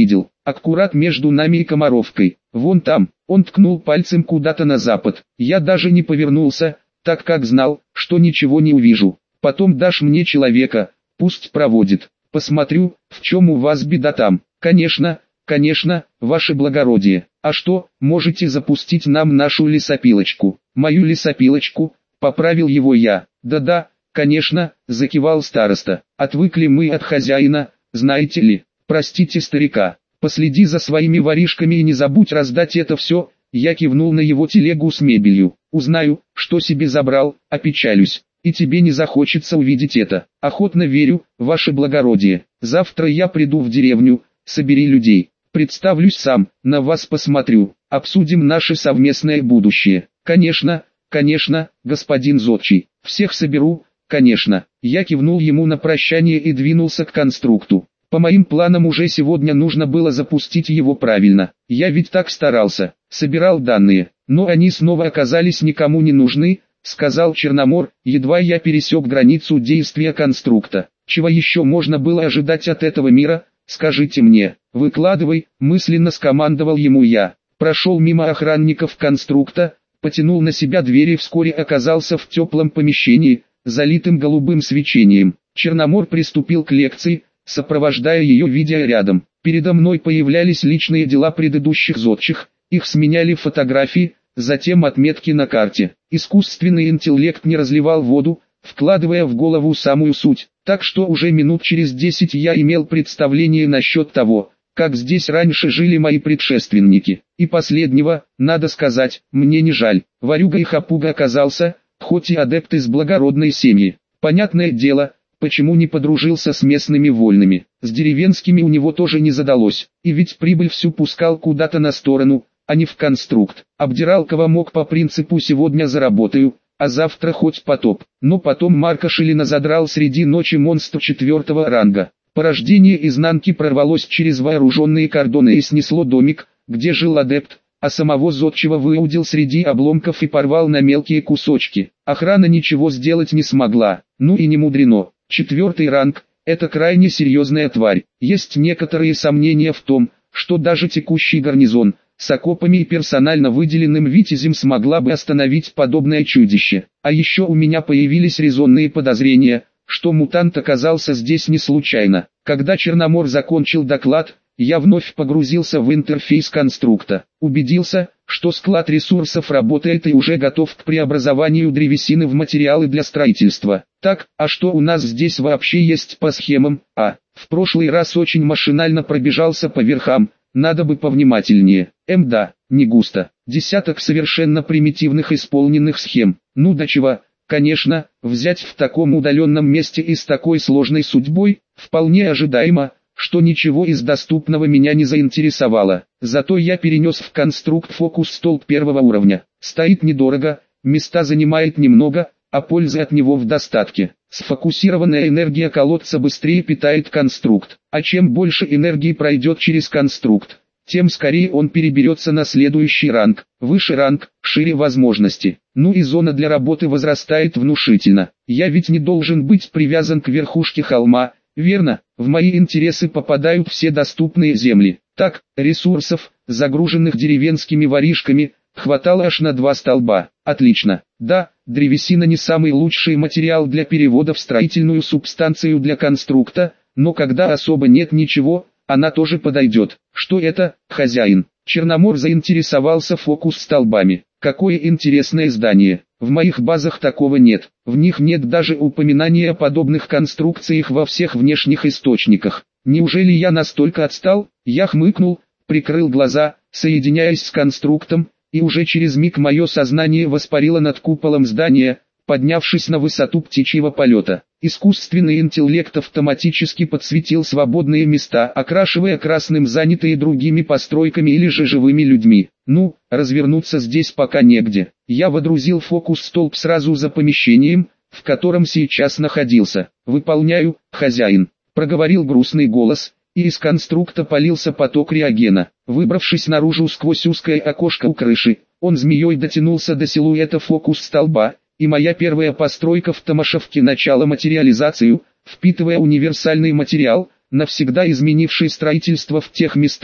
аккурат между нами и Комаровкой. Вон там, он ткнул пальцем куда-то на запад. Я даже не повернулся, так как знал, что ничего не увижу. Потом дашь мне человека, пусть проводит. Посмотрю, в чем у вас беда там. Конечно, конечно, ваше благородие. А что, можете запустить нам нашу лесопилочку? Мою лесопилочку, поправил его я. Да-да, конечно, закивал староста. Отвыкли мы от хозяина, знаете ли. Простите старика, последи за своими воришками и не забудь раздать это все. Я кивнул на его телегу с мебелью. Узнаю, что себе забрал, опечалюсь. И тебе не захочется увидеть это. Охотно верю, ваше благородие. Завтра я приду в деревню, собери людей. Представлюсь сам, на вас посмотрю. Обсудим наше совместное будущее. Конечно, конечно, господин Зодчий. Всех соберу, конечно. Я кивнул ему на прощание и двинулся к конструкту. По моим планам уже сегодня нужно было запустить его правильно. Я ведь так старался, собирал данные, но они снова оказались никому не нужны, сказал Черномор, едва я пересек границу действия конструкта. Чего еще можно было ожидать от этого мира, скажите мне. Выкладывай, мысленно скомандовал ему я. Прошел мимо охранников конструкта, потянул на себя дверь и вскоре оказался в теплом помещении, залитым голубым свечением. Черномор приступил к лекции, сопровождая ее видео рядом. Передо мной появлялись личные дела предыдущих зодчих, их сменяли фотографии, затем отметки на карте. Искусственный интеллект не разливал воду, вкладывая в голову самую суть, так что уже минут через 10 я имел представление насчет того, как здесь раньше жили мои предшественники. И последнего, надо сказать, мне не жаль. Ворюга и хапуга оказался, хоть и адепт из благородной семьи. Понятное дело, почему не подружился с местными вольными. С деревенскими у него тоже не задалось, и ведь прибыль всю пускал куда-то на сторону, а не в конструкт. Обдирал кого мог по принципу «сегодня заработаю», а завтра хоть потоп. Но потом Марко Шилина задрал среди ночи монстр 4-го ранга. Порождение изнанки прорвалось через вооруженные кордоны и снесло домик, где жил адепт, а самого зодчего выудил среди обломков и порвал на мелкие кусочки. Охрана ничего сделать не смогла, ну и не мудрено. 4-й ранг – это крайне серьезная тварь. Есть некоторые сомнения в том, что даже текущий гарнизон, с окопами и персонально выделенным витязем смогла бы остановить подобное чудище. А еще у меня появились резонные подозрения, что мутант оказался здесь не случайно. Когда Черномор закончил доклад, я вновь погрузился в интерфейс конструкта. Убедился, что склад ресурсов работает и уже готов к преобразованию древесины в материалы для строительства. Так, а что у нас здесь вообще есть по схемам? В прошлый раз очень машинально пробежался по верхам, надо бы повнимательнее. Да, не густо. Десяток совершенно примитивных исполненных схем. Ну до чего? Конечно, взять в таком удаленном месте и с такой сложной судьбой, вполне ожидаемо, что ничего из доступного меня не заинтересовало. Зато я перенес в конструкт фокус-столб 1-го уровня. Стоит недорого, места занимает немного, а пользы от него в достатке. Сфокусированная энергия колодца быстрее питает конструкт, а чем больше энергии пройдет через конструкт, тем скорее он переберется на следующий ранг. Выше ранг, шире возможности. Ну и зона для работы возрастает внушительно. Я ведь не должен быть привязан к верхушке холма, верно? В мои интересы попадают все доступные земли. Так, ресурсов, загруженных деревенскими воришками, хватало аж на 2 столба. Отлично. Да, древесина не самый лучший материал для перевода в строительную субстанцию для конструкта, но когда особо нет ничего, она тоже подойдет. Что это, хозяин? Черномор заинтересовался фокус-столбами. Какое интересное здание. В моих базах такого нет. В них нет даже упоминания о подобных конструкциях во всех внешних источниках. Неужели я настолько отстал? Я хмыкнул, прикрыл глаза, соединяясь с конструктом, и уже через миг мое сознание воспарило над куполом здания, поднявшись на высоту птичьего полета. Искусственный интеллект автоматически подсветил свободные места, окрашивая красным занятые другими постройками или же живыми людьми. Ну, развернуться здесь пока негде. Я водрузил фокус-столб сразу за помещением, в котором сейчас находился. «Выполняю, хозяин», — проговорил грустный голос, и из конструкта полился поток реагена. Выбравшись наружу сквозь узкое окошко у крыши, он змеей дотянулся до силуэта фокус-столба, и моя первая постройка в Томашевке начала материализацию, впитывая универсальный материал, навсегда изменивший строительство в тех местах,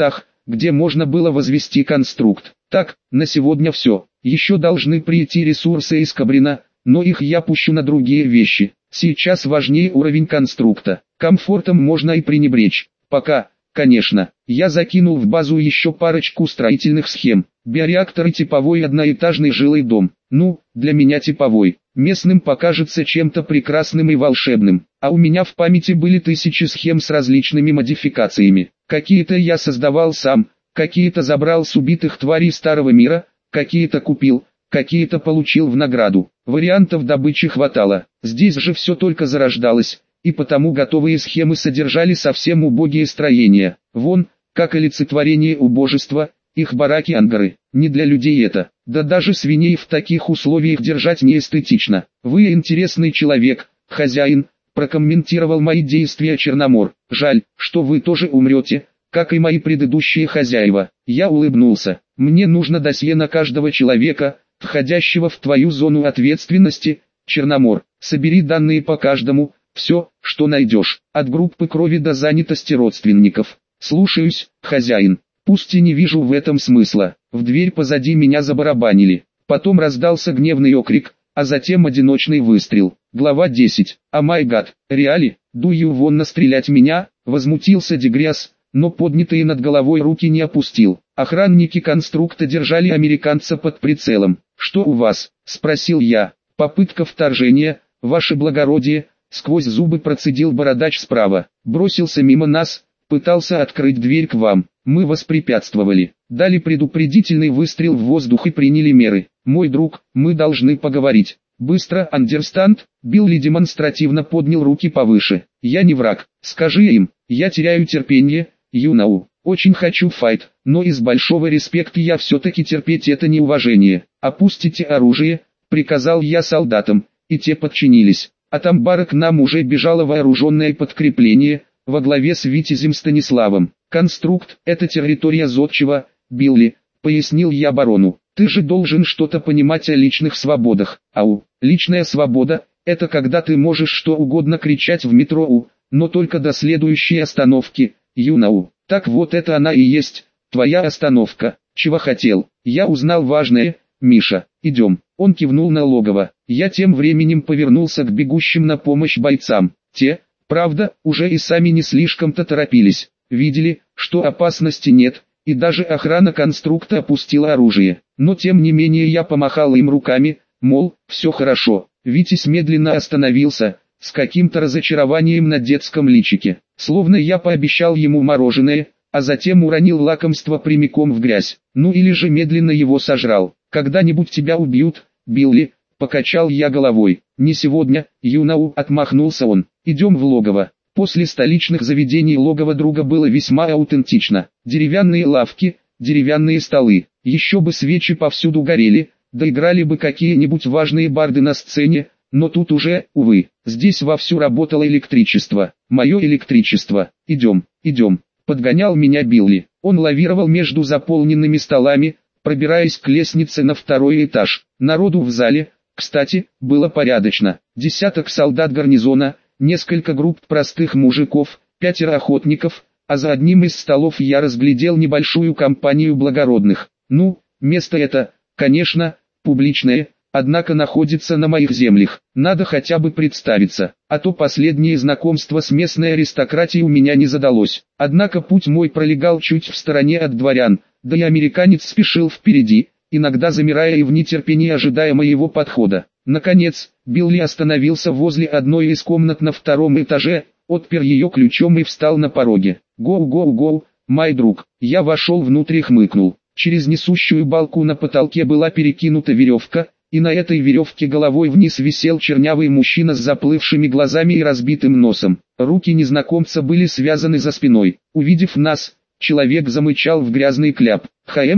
где можно было возвести конструкт. Так, на сегодня все. Еще должны прийти ресурсы из Кабрина, но их я пущу на другие вещи. Сейчас важнее уровень конструкта. Комфортом можно и пренебречь. Пока, конечно, я закинул в базу еще парочку строительных схем. Биореактор и типовой одноэтажный жилой дом. Ну, для меня типовой. Местным покажется чем-то прекрасным и волшебным. А у меня в памяти были тысячи схем с различными модификациями. Какие-то я создавал сам, какие-то забрал с убитых тварей старого мира, какие-то купил, какие-то получил в награду. Вариантов добычи хватало. Здесь же все только зарождалось, и потому готовые схемы содержали совсем убогие строения. Вон, как олицетворение убожества, их бараки-ангары. Не для людей это. Да даже свиней в таких условиях держать не эстетично. Вы интересный человек, хозяин, прокомментировал мои действия Черномор. Жаль, что вы тоже умрете, как и мои предыдущие хозяева. Я улыбнулся. Мне нужно досье на каждого человека, входящего в твою зону ответственности, Черномор. Собери данные по каждому, все, что найдешь, от группы крови до занятости родственников. Слушаюсь, хозяин. Пусть и не вижу в этом смысла. В дверь позади меня забарабанили. Потом раздался гневный окрик, а затем одиночный выстрел. Глава 10. «О май гад, реали, дую вон настрелять меня», возмутился Дегряс, но поднятые над головой руки не опустил. Охранники конструкта держали американца под прицелом. «Что у вас?» – спросил я. «Попытка вторжения, ваше благородие», – сквозь зубы процедил бородач справа. «Бросился мимо нас, пытался открыть дверь к вам. Мы воспрепятствовали, дали предупредительный выстрел в воздух и приняли меры. Мой друг, мы должны поговорить. Быстро, understand?» Билли демонстративно поднял руки повыше. «Я не враг, скажи им, я теряю терпение, you know. Очень хочу файт, но из большого респекта я все-таки терпеть это неуважение. Опустите оружие», приказал я солдатам, и те подчинились. От амбара к нам уже бежало вооруженное подкрепление, во главе с Витязем Станиславом. «Конструкт – это территория зодчего, Билли», – пояснил я барону. «Ты же должен что-то понимать о личных свободах». «Ау, личная свобода – это когда ты можешь что угодно кричать в метро, но только до следующей остановки, you know. Так вот это она и есть, твоя остановка. Чего хотел?» «Я узнал важное, Миша, идем». Он кивнул на логово. Я тем временем повернулся к бегущим на помощь бойцам. Те, правда, уже и сами не слишком-то торопились. Видели, что опасности нет, и даже охрана конструкта опустила оружие. Но тем не менее я помахал им руками, мол, все хорошо. Витязь медленно остановился, с каким-то разочарованием на детском личике. Словно я пообещал ему мороженое, а затем уронил лакомство прямиком в грязь. Ну или же медленно его сожрал. «Когда-нибудь тебя убьют, Билли», покачал я головой. «Не сегодня, you отмахнулся он. «Идем в логово». После столичных заведений логово друга было весьма аутентично. Деревянные лавки, деревянные столы, еще бы свечи повсюду горели, да играли бы какие-нибудь важные барды на сцене, но тут уже, увы, здесь вовсю работало электричество. Мое электричество. «Идем, идем», подгонял меня Билли. Он лавировал между заполненными столами, пробираясь к лестнице на второй этаж. Народу в зале, кстати, было порядочно. Десяток солдат гарнизона, несколько групп простых мужиков, 5 охотников, а за одним из столов я разглядел небольшую компанию благородных. Ну, место это, конечно, публичное, однако находится на моих землях. Надо хотя бы представиться, а то последнее знакомство с местной аристократией у меня не задалось. Однако путь мой пролегал чуть в стороне от дворян, да и американец спешил впереди, иногда замирая и в нетерпении ожидая моего подхода. Наконец, Билли остановился возле одной из комнат на втором этаже, отпер ее ключом и встал на пороге. «Гоу, гоу, гоу, мой друг». Я вошел внутрь и хмыкнул. Через несущую балку на потолке была перекинута веревка, и на этой веревке головой вниз висел чернявый мужчина с заплывшими глазами и разбитым носом. Руки незнакомца были связаны за спиной. Увидев нас, человек замычал в грязный кляп.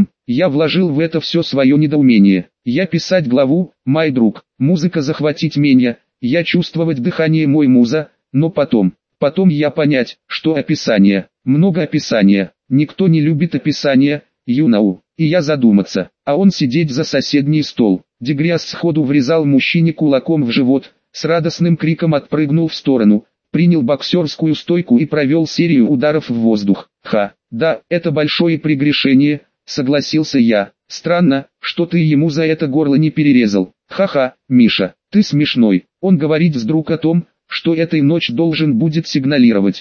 Я вложил в это все свое недоумение. Я писать главу, мой друг, музыка захватить меня, я чувствовать дыхание мой муза, но потом я понять, что описание, много описания, никто не любит описания, you know, и я задуматься, а он сидеть за соседний стол. Дегряс сходу врезал мужчине кулаком в живот, с радостным криком отпрыгнул в сторону, принял боксерскую стойку и провел серию ударов в воздух. Да, это большое прегрешение, согласился я. Странно, что ты ему за это горло не перерезал. Ха-ха, Миша, ты смешной. Он говорит вдруг о том, что этой ночь должен будет сигналировать,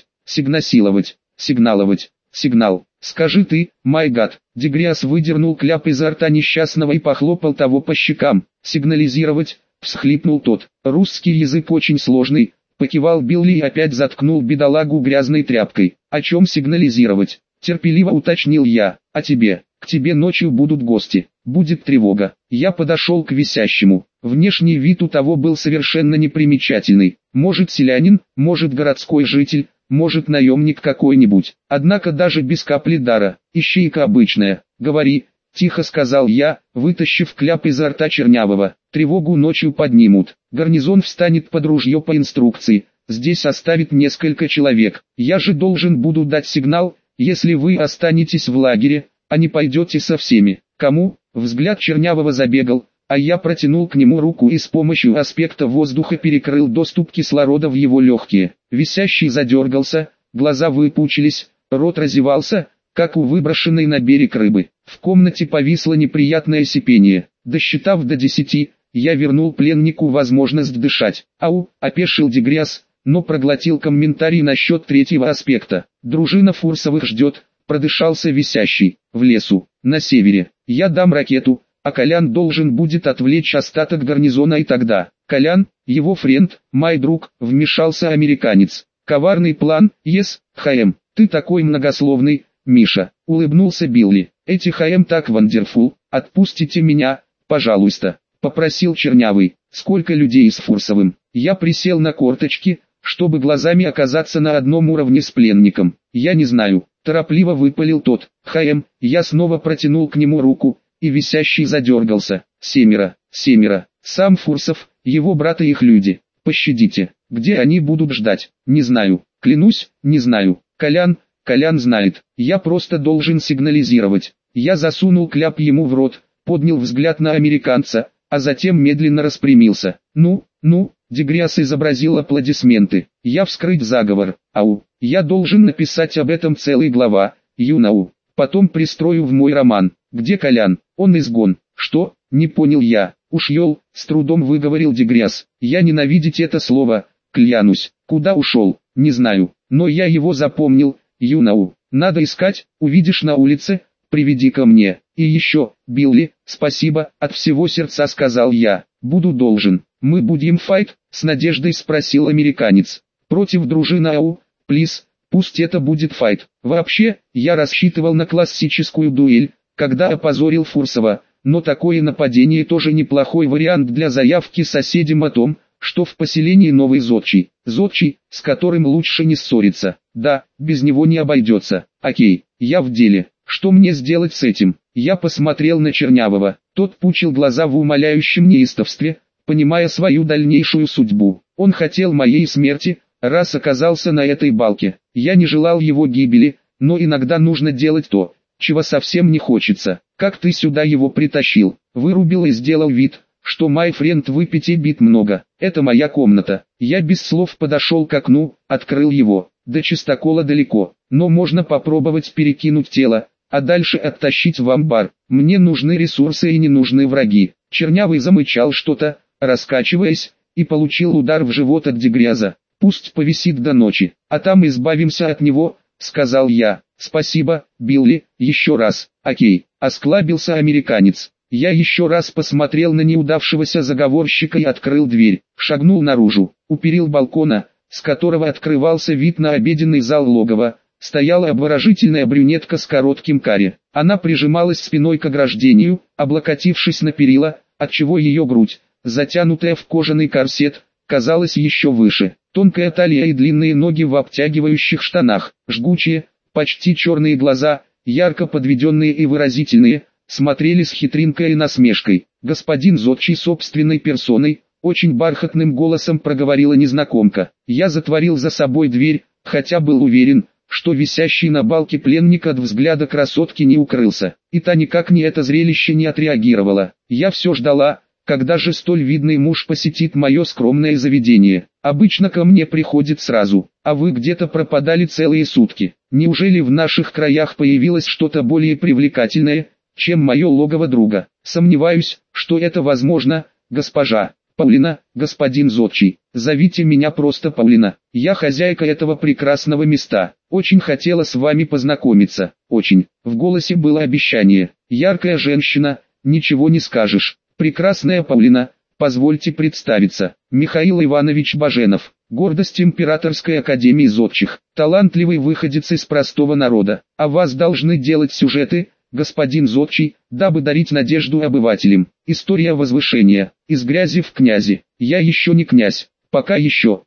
сигнал. Скажи ты, май гад. Дегриас выдернул кляп изо рта несчастного и похлопал того по щекам. Сигнализировать, всхлипнул тот. Русский язык очень сложный, покивал Билли и опять заткнул бедолагу грязной тряпкой. О чем сигнализировать? Терпеливо уточнил я. А тебе? К тебе ночью будут гости, будет тревога. Я подошел к висящему. Внешний вид у того был совершенно непримечательный. Может селянин, может городской житель, может наемник какой-нибудь. Однако даже без капли дара, ищейка обычная. Говори, тихо сказал я, вытащив кляп изо рта Чернявого. Тревогу ночью поднимут. Гарнизон встанет под ружье по инструкции. Здесь оставит несколько человек. Я же должен буду дать сигнал, если вы останетесь в лагере, а не пойдете со всеми. Кому? Взгляд Чернявого забегал, а я протянул к нему руку и с помощью аспекта воздуха перекрыл доступ кислорода в его легкие. Висящий задергался, глаза выпучились, рот разевался, как у выброшенной на берег рыбы. В комнате повисло неприятное сипение. Досчитав до 10, я вернул пленнику возможность дышать. Ау, опешил Дегриас, но проглотил комментарий насчет третьего аспекта. Дружина Фурсовых ждет. Продышался висящий, в лесу, на севере. Я дам ракету, а Колян должен будет отвлечь остаток гарнизона и тогда. Колян, его френд, мой друг, вмешался американец. Коварный план, ХМ. Ты такой многословный, Миша, улыбнулся Билли. Эти ХМ так вандерфул, отпустите меня, пожалуйста, попросил Чернявый. Сколько людей с Фурсовым? Я присел на корточки, чтобы глазами оказаться на одном уровне с пленником. Я не знаю. Торопливо выпалил тот. ХМ, я снова протянул к нему руку, и висящий задергался. 7. Сам Фурсов, его брат и их люди. Пощадите. Где они будут ждать? Не знаю. Клянусь, не знаю. Колян знает. Я просто должен сигнализировать. Я засунул кляп ему в рот, поднял взгляд на американца, а затем медленно распрямился. Ну, Дегриас изобразил аплодисменты. Я вскрыть заговор. Ау. Я должен написать об этом целый глава, Юнау. Потом пристрою в мой роман. Где Колян? Он изгон. Что? Не понял я. Ушел, с трудом выговорил Дегриас. Я ненавидеть это слово, клянусь. Куда ушел? Не знаю. Но я его запомнил, Юнау. Надо искать, увидишь на улице, приведи ко мне. И еще, Билли, спасибо, от всего сердца сказал я. Буду должен. Мы будем файт? С надеждой спросил американец. Против дружины АУ, плиз, пусть это будет файт. Вообще, я рассчитывал на классическую дуэль, когда опозорил Фурсова, но такое нападение тоже неплохой вариант для заявки соседям о том, что в поселении новый зодчий. Зодчий, с которым лучше не ссориться. Да, без него не обойдется. Окей, я в деле. Что мне сделать с этим? Я посмотрел на Чернявого. Тот пучил глаза в умоляющем неистовстве, понимая свою дальнейшую судьбу. Он хотел моей смерти, раз оказался на этой балке. Я не желал его гибели, но иногда нужно делать то, чего совсем не хочется. Как ты сюда его притащил? Вырубил и сделал вид, что мой френд выпить и бит много. Это моя комната. Я без слов подошел к окну, открыл его. До чистокола далеко, но можно попробовать перекинуть тело, а дальше оттащить в амбар. Мне нужны ресурсы и не нужны враги. Чернявый замычал что-то, раскачиваясь, и получил удар в живот от Дегриаза. Пусть повисит до ночи, а там избавимся от него, сказал я. Спасибо, Билли, еще раз. Окей, осклабился американец. Я еще раз посмотрел на неудавшегося заговорщика и открыл дверь. Шагнул наружу. У перил балкона, с которого открывался вид на обеденный зал логова, стояла обворожительная брюнетка с коротким каре. Она прижималась спиной к ограждению, облокотившись на перила, отчего ее грудь, затянутая в кожаный корсет, казалась еще выше. Тонкая талия и длинные ноги в обтягивающих штанах, жгучие, почти черные глаза, ярко подведенные и выразительные, смотрели с хитринкой и насмешкой. Господин зодчий собственной персоной, очень бархатным голосом проговорила незнакомка. Я затворил за собой дверь, хотя был уверен, что висящий на балке пленник от взгляда красотки не укрылся. И та никак ни это зрелище не отреагировала. Я все ждала, когда же столь видный муж посетит мое скромное заведение. Обычно ко мне приходит сразу, а вы где-то пропадали целые сутки. Неужели в наших краях появилось что-то более привлекательное, чем мое логово друга? Сомневаюсь, что это возможно, госпожа. Паулина, господин Зодчий, зовите меня просто Паулина. Я хозяйка этого прекрасного места. Очень хотела с вами познакомиться. Очень. В голосе было обещание. Яркая женщина, ничего не скажешь. Прекрасная Паулина, позвольте представиться. Михаил Иванович Баженов, гордость Императорской Академии Зодчих, талантливый выходец из простого народа. А вас должны делать сюжеты, господин Зодчий, дабы дарить надежду обывателям. История возвышения, из грязи в князи. Я еще не князь, пока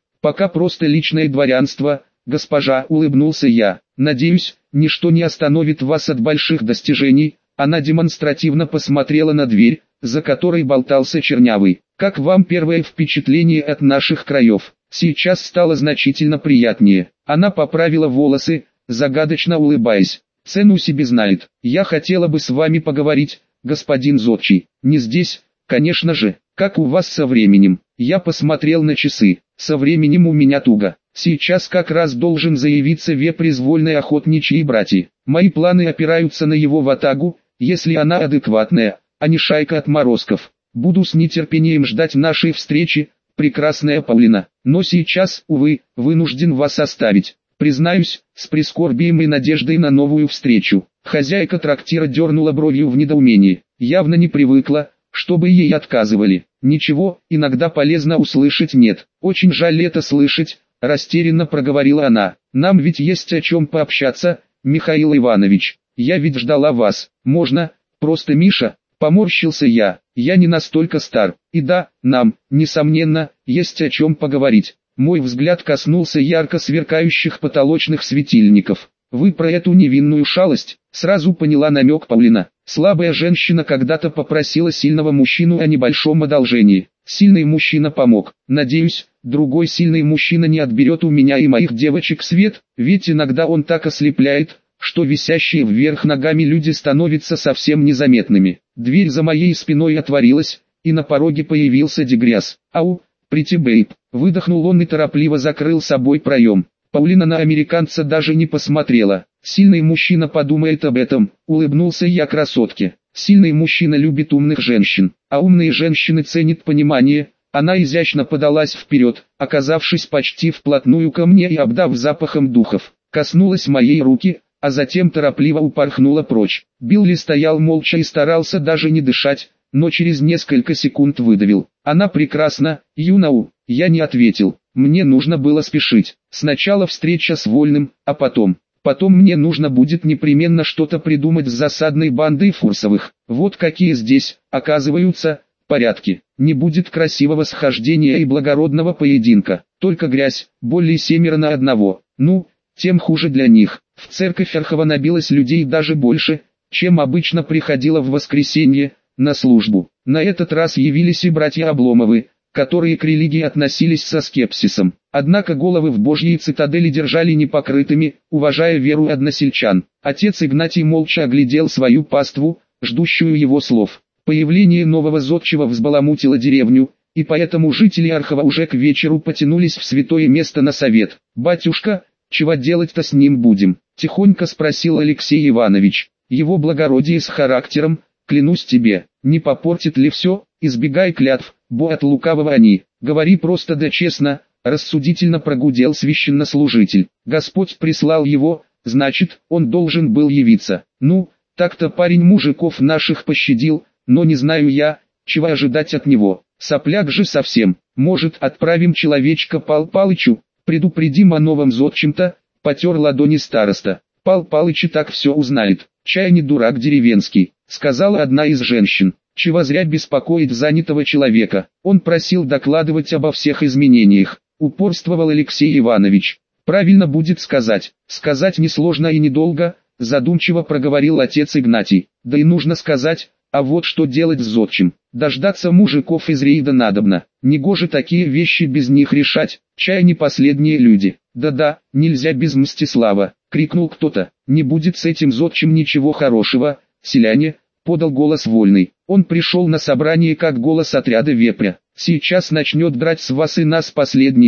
просто личное дворянство, госпожа, улыбнулся я. Надеюсь, ничто не остановит вас от больших достижений. Она демонстративно посмотрела на дверь, за которой болтался Чернявый. Как вам первое впечатление от наших краев? Сейчас стало значительно приятнее. Она поправила волосы, загадочно улыбаясь. Цену себе знает. Я хотела бы с вами поговорить, господин Зодчий. Не здесь, конечно же. Как у вас со временем? Я посмотрел на часы. Со временем у меня туго. Сейчас как раз должен заявиться вепризвольной охотничьей братья. Мои планы опираются на его ватагу, если она адекватная, а не шайка отморозков. Буду с нетерпением ждать нашей встречи, прекрасная Паулина. Но сейчас, увы, вынужден вас оставить. Признаюсь, с прискорбием и надеждой на новую встречу. Хозяйка трактира дернула бровью в недоумении. Явно не привыкла, чтобы ей отказывали. Ничего, иногда полезно услышать «нет». Очень жаль это слышать, растерянно проговорила она. Нам ведь есть о чем пообщаться, Михаил Иванович. Я ведь ждала вас. Можно, просто Миша, поморщился я. Я не настолько стар. И да, нам, несомненно, есть о чем поговорить. Мой взгляд коснулся ярко сверкающих потолочных светильников. Вы про эту невинную шалость? Сразу поняла намек Паулина. Слабая женщина когда-то попросила сильного мужчину о небольшом одолжении. Сильный мужчина помог. Надеюсь, другой сильный мужчина не отберет у меня и моих девочек свет, ведь иногда он так ослепляет, что висящие вверх ногами люди становятся совсем незаметными. Дверь за моей спиной отворилась, и на пороге появился Дегряс. Ау, Прити Бейб. Выдохнул он и торопливо закрыл собой проем. Паулина на американца даже не посмотрела. Сильный мужчина подумает об этом, улыбнулся я красотке. Сильный мужчина любит умных женщин, а умные женщины ценят понимание. Она изящно подалась вперед, оказавшись почти вплотную ко мне и обдав запахом духов. Коснулась моей руки, а затем торопливо упорхнула прочь. Билли стоял молча и старался даже не дышать, но через несколько секунд выдавил. Она прекрасна, Юнау. Я не ответил. Мне нужно было спешить. Сначала встреча с Вольным, а потом мне нужно будет непременно что-то придумать с засадной бандой Фурсовых. Вот какие здесь, оказываются, порядки. Не будет красивого схождения и благородного поединка. Только грязь, более 7 на 1. Ну, тем хуже для них. В церковь Архова набилось людей даже больше, чем обычно приходило в воскресенье, на службу. На этот раз явились и братья Обломовы, которые к религии относились со скепсисом. Однако головы в Божьей цитадели держали непокрытыми, уважая веру односельчан. Отец Игнатий молча оглядел свою паству, ждущую его слов. Появление нового зодчего взбаламутило деревню, и поэтому жители Архова уже к вечеру потянулись в святое место на совет. «Батюшка, чего делать-то с ним будем?» – тихонько спросил Алексей Иванович. «Его благородие с характером, клянусь тебе, не попортит ли все? Избегай клятв, бо от лукавого они. Говори просто да честно», – рассудительно прогудел священнослужитель. «Господь прислал его, значит, он должен был явиться. Ну, так-то парень мужиков наших пощадил, но не знаю я, чего ожидать от него. Сопляк же совсем. Может, отправим человечка Пал Палычу, предупредим о новом зодчем-то?» – потер ладони староста. «Пал Палыч и так все узнает. Чай не дурак деревенский», — сказала одна из женщин. «Чего зря беспокоить занятого человека. Он просил докладывать обо всех изменениях», — упорствовал Алексей Иванович. «Правильно будет сказать. Сказать несложно и недолго», — задумчиво проговорил отец Игнатий. «Да и нужно сказать, а вот что делать с зодчим. Дождаться мужиков из рейда надобно. Негоже такие вещи без них решать, чай не последние люди». «Да-да, нельзя без Мстислава», — крикнул кто-то. «Не будет с этим зодчим ничего хорошего, селяне», — подал голос Вольный. Он пришел на собрание как голос отряда вепря. «Сейчас начнет драть с вас и нас последнее,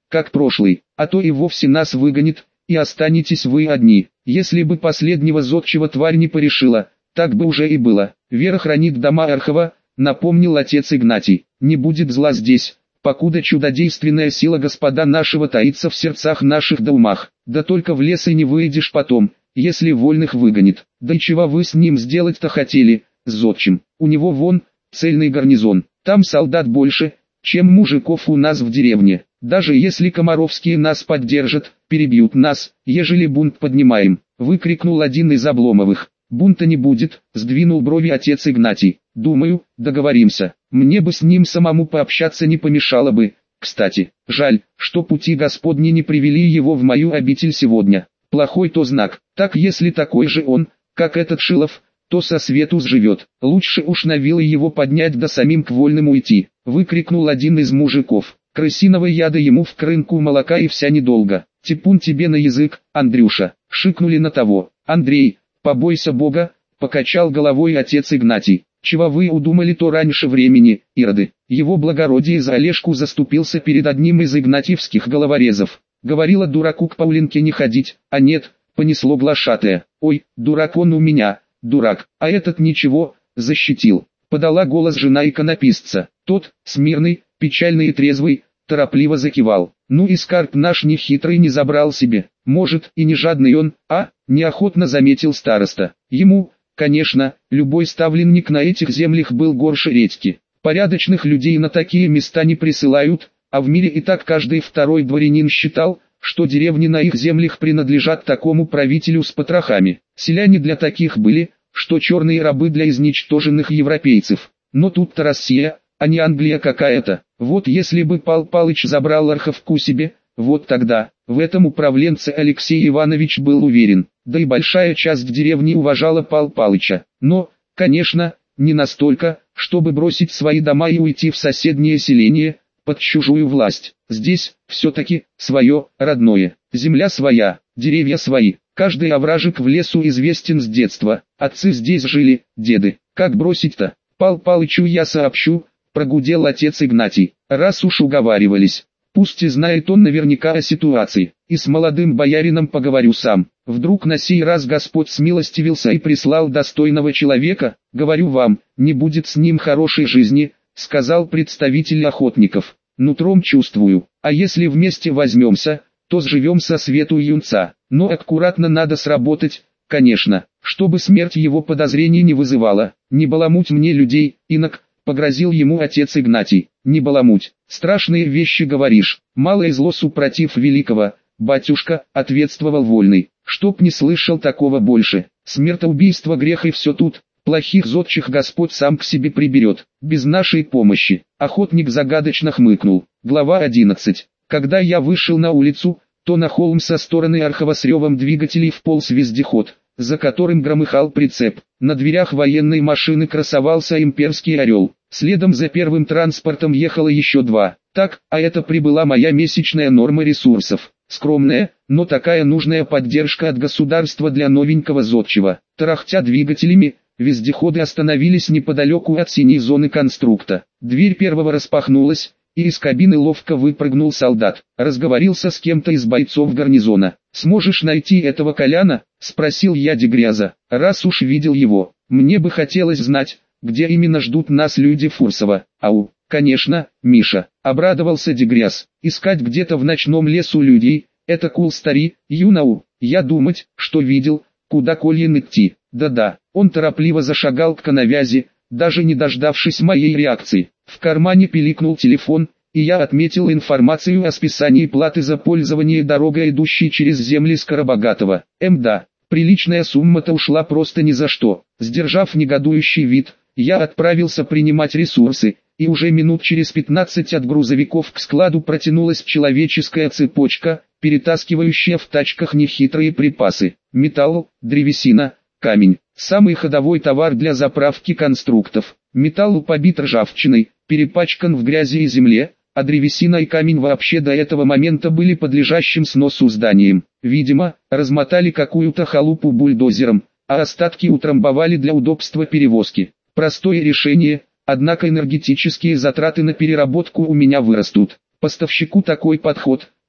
как прошлый, а то и вовсе нас выгонит, и останетесь вы одни. Если бы последнего зодчего тварь не порешила, так бы уже и было. Вера хранит дома Архова, напомнил отец Игнатий. Не будет зла здесь, покуда чудодейственная сила Господа нашего таится в сердцах наших да умах. Да только в лес и не выйдешь потом, если вольных выгонит. Да и чего вы с ним сделать-то хотели, с зодчим? У него вон, цельный гарнизон, там солдат больше, чем мужиков у нас в деревне. Даже если комаровские нас поддержат, перебьют нас, ежели бунт поднимаем, выкрикнул один из Обломовых. Бунта не будет, сдвинул брови отец Игнатий. Думаю, договоримся. Мне бы с ним самому пообщаться не помешало бы. Кстати, жаль, что пути Господни не привели его в мою обитель сегодня. Плохой то знак. Так если такой же он, как этот Шилов, то со свету сживет. Лучше уж на вилы его поднять да самим к вольному уйти. Выкрикнул один из мужиков. Крысиного яда ему в крынку молока и вся недолго. Типун тебе на язык, Андрюша. Шикнули на того. Андрей, побойся Бога, покачал головой отец Игнатий. Чего вы удумали то раньше времени, ироды? Его благородие за Олежку заступился перед одним из игнатьевских головорезов. Говорила дураку к Паулинке не ходить, а нет, понесло глашатая. Ой, дурак он у меня, дурак, а этот ничего, защитил. Подала голос жена иконописца. Тот, смирный, печальный и трезвый, торопливо закивал. Ну и скарб наш нехитрый не забрал себе. Может, и не жадный он, а? Неохотно заметил староста. Ему, конечно, любой ставленник на этих землях был горше редьки. Порядочных людей на такие места не присылают, а в мире и так каждый второй дворянин считал, что деревни на их землях принадлежат такому правителю с потрохами. Селяне для таких были, что черные рабы для изничтоженных европейцев. Но тут-то Россия, а не Англия какая-то. Вот если бы Пал Палыч забрал Арховку себе, вот тогда, в этом управленце Алексей Иванович был уверен. Да и большая часть деревни уважала Пал Палыча. Но, конечно, не настолько, чтобы бросить свои дома и уйти в соседнее селение, под чужую власть. Здесь, все-таки, свое, родное. Земля своя, деревья свои. Каждый овражек в лесу известен с детства. Отцы здесь жили, деды. Как бросить-то? Пал Палычу я сообщу, прогудел отец Игнатий. Раз уж уговаривались. Пусть и знает он наверняка о ситуации. И с молодым боярином поговорю сам. Вдруг на сей раз Господь смилостивился и прислал достойного человека. Говорю вам, не будет с ним хорошей жизни, сказал представитель охотников. Нутром чувствую. А если вместе возьмемся, то сживем со свету юнца. Но аккуратно надо сработать, конечно, чтобы смерть его подозрений не вызывала. Не баламуть мне людей, инок, погрозил ему отец Игнатий. Не баламуть, страшные вещи говоришь. Малое зло супротив великого, батюшка, ответствовал Вольный. Чтоб не слышал такого больше. Смертоубийство грех и все тут. Плохих зодчих Господь сам к себе приберет, без нашей помощи. Охотник загадочно хмыкнул. Глава 11. Когда я вышел на улицу, то на холм со стороны Архова с ревом двигателей вполз вездеход, за которым громыхал прицеп. На дверях военной машины красовался имперский орел. Следом за первым транспортом ехало еще два. Так, а это прибыла моя месячная норма ресурсов. Скромная, но такая нужная поддержка от государства для новенького зодчего. Тарахтя двигателями, вездеходы остановились неподалеку от синей зоны конструкта. Дверь первого распахнулась, и из кабины ловко выпрыгнул солдат. Разговорился с кем-то из бойцов гарнизона. «Сможешь найти этого Коляна?» – спросил я Дегряза. «Раз уж видел его, мне бы хотелось знать, где именно ждут нас люди Фурсова». «Ау, конечно, Миша», – обрадовался Дегряз. «Искать где-то в ночном лесу людей, это кул стари, юнау, я думать, что видел, куда Кольин идти». Да-да, он торопливо зашагал к коновязи, даже не дождавшись моей реакции. В кармане пиликнул телефон, и я отметил информацию о списании платы за пользование дорогой, идущей через земли Скоробогатого. Да, приличная сумма-то ушла просто ни за что. Сдержав негодующий вид, я отправился принимать ресурсы, и уже минут через 15 от грузовиков к складу протянулась человеческая цепочка, перетаскивающая в тачках нехитрые припасы. Металл, древесина, камень. Самый ходовой товар для заправки конструктов. Металл побит ржавчиной, перепачкан в грязи и земле, а древесина и камень вообще до этого момента были подлежащим сносу зданием. Видимо, размотали какую-то халупу бульдозером, а остатки утрамбовали для удобства перевозки. Простое решение, однако энергетические затраты на переработку у меня вырастут. Поставщику такой подход,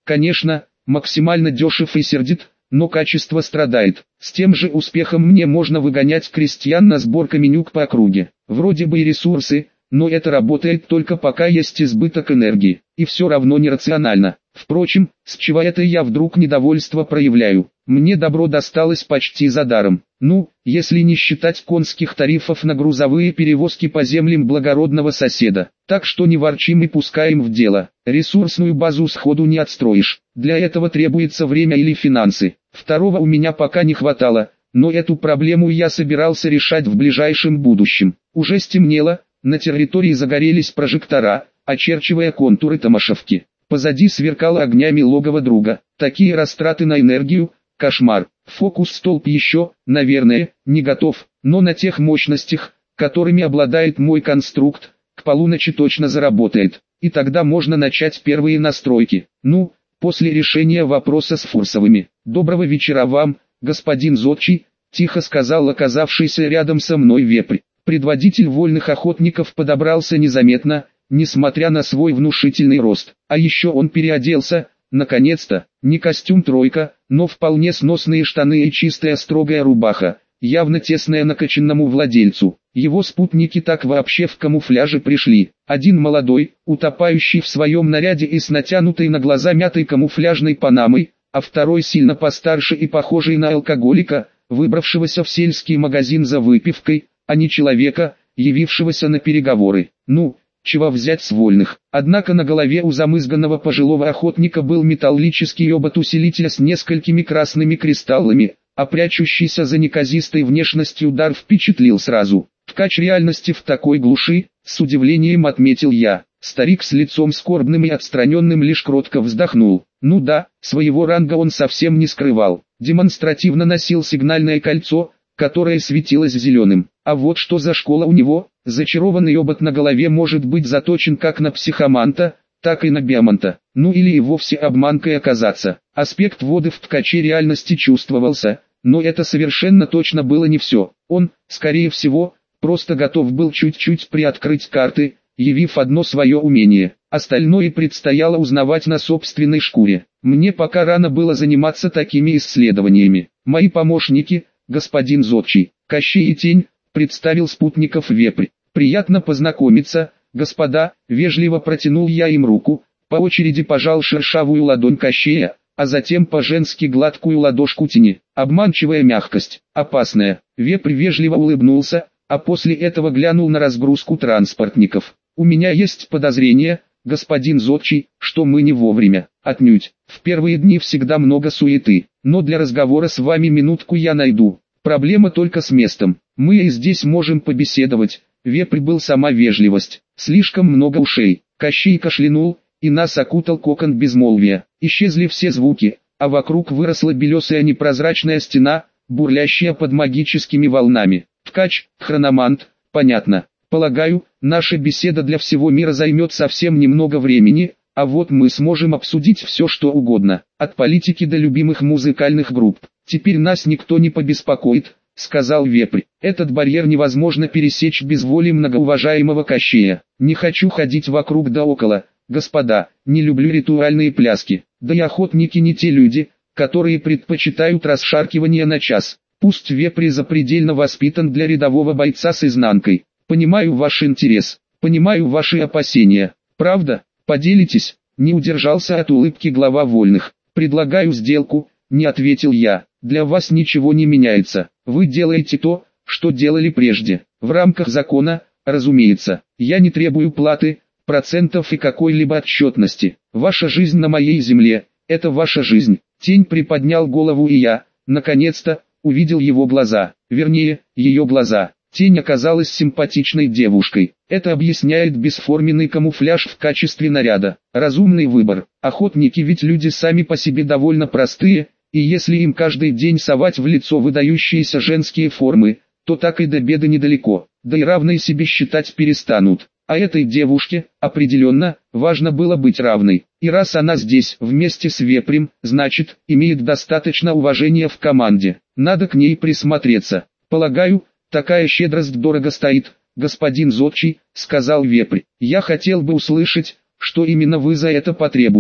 Конечно, максимально дешев и сердит, но качество страдает. С тем же успехом мне можно выгонять крестьян на сбор каменюк по округе. Вроде бы и ресурсы, но это работает только пока есть избыток энергии, и все равно нерационально. Впрочем, с чего это я вдруг недовольство проявляю? Мне добро досталось почти за даром. Ну, если не считать конских тарифов на грузовые перевозки по землям благородного соседа. Так что не ворчим и пускаем в дело. Ресурсную базу сходу не отстроишь. Для этого требуется время или финансы. Второго у меня пока не хватало, но эту проблему я собирался решать в ближайшем будущем. Уже стемнело, на территории загорелись прожектора, очерчивая контуры Томашевки. Позади сверкало огнями логово друга. Такие растраты на энергию – кошмар. Фокус-столб еще, наверное, не готов, но на тех мощностях, которыми обладает мой конструкт, к полуночи точно заработает. И тогда можно начать первые настройки. Ну, после решения вопроса с Фурсовыми. «Доброго вечера вам, господин Зодчий», – тихо сказал оказавшийся рядом со мной вепрь. Предводитель вольных охотников подобрался незаметно, несмотря на свой внушительный рост. А еще он переоделся, наконец-то, не костюм тройка, но вполне сносные штаны и чистая строгая рубаха, явно тесная накачанному владельцу. Его спутники так вообще в камуфляже пришли. Один молодой, утопающий в своем наряде и с натянутой на глаза мятой камуфляжной панамой, а второй сильно постарше и похожий на алкоголика, выбравшегося в сельский магазин за выпивкой, а не человека, явившегося на переговоры. Ну, чего взять с вольных? Однако на голове у замызганного пожилого охотника был металлический обод-усилитель с несколькими красными кристаллами, а прячущийся за неказистой внешностью дар впечатлил сразу. Ткач реальности в такой глуши, с удивлением отметил я. Старик с лицом скорбным и отстраненным лишь кротко вздохнул. Ну да, своего ранга он совсем не скрывал. Демонстративно носил сигнальное кольцо, которое светилось зеленым. А вот что за школа у него? Зачарованный обод на голове может быть заточен как на психоманта, так и на биоманта. Ну или и вовсе обманкой оказаться. Аспект воды в ткаче реальности чувствовался, но это совершенно точно было не все. Он, скорее всего, просто готов был чуть-чуть приоткрыть карты, явив одно свое умение. Остальное предстояло узнавать на собственной шкуре. Мне пока рано было заниматься такими исследованиями. Мои помощники, господин Зодчий, Кощей и Тень, представил спутников вепрь. «Приятно познакомиться, господа», вежливо протянул я им руку, по очереди пожал шершавую ладонь Кощея, а затем по-женски гладкую ладошку Тени. Обманчивая мягкость, опасная. Вепрь вежливо улыбнулся, а после этого глянул на разгрузку транспортников. «У меня есть подозрение, господин Зодчий, что мы не вовремя. Отнюдь. В первые дни всегда много суеты, но для разговора с вами минутку я найду. Проблема только с местом. Мы и здесь можем побеседовать». Вепрь был сама вежливость. Слишком много ушей. Кощей кашлянул, и нас окутал кокон безмолвия. Исчезли все звуки, а вокруг выросла белесая непрозрачная стена, бурлящая под магическими волнами. Ткач, хрономант, понятно. Полагаю, наша беседа для всего мира займет совсем немного времени, а вот мы сможем обсудить все что угодно, от политики до любимых музыкальных групп. Теперь нас никто не побеспокоит, сказал вепрь. Этот барьер невозможно пересечь без воли многоуважаемого Кощея. Не хочу ходить вокруг да около, господа, не люблю ритуальные пляски. Да и охотники не те люди, которые предпочитают расшаркивание на час. Пусть вепрь запредельно воспитан для рядового бойца с изнанкой. Понимаю ваш интерес, понимаю ваши опасения. Правда, поделитесь? Не удержался от улыбки глава вольных. Предлагаю сделку, не ответил я. Для вас ничего не меняется. Вы делаете то, что делали прежде. В рамках закона, разумеется. Я не требую платы, процентов и какой-либо отчетности. Ваша жизнь на моей земле – это ваша жизнь. Тень приподнял голову, и я, наконец-то, увидел его глаза. Вернее, ее глаза. Тень оказалась симпатичной девушкой. Это объясняет бесформенный камуфляж в качестве наряда. Разумный выбор. Охотники ведь люди сами по себе довольно простые, и если им каждый день совать в лицо выдающиеся женские формы, то так и до беды недалеко, да и равной себе считать перестанут. А этой девушке, определенно, важно было быть равной. И раз она здесь, вместе с вепрем, значит, имеет достаточно уважения в команде. Надо к ней присмотреться. Полагаю, такая щедрость дорого стоит, господин Зодчий, сказал вепрь. Я хотел бы услышать, что именно вы за это потребуете.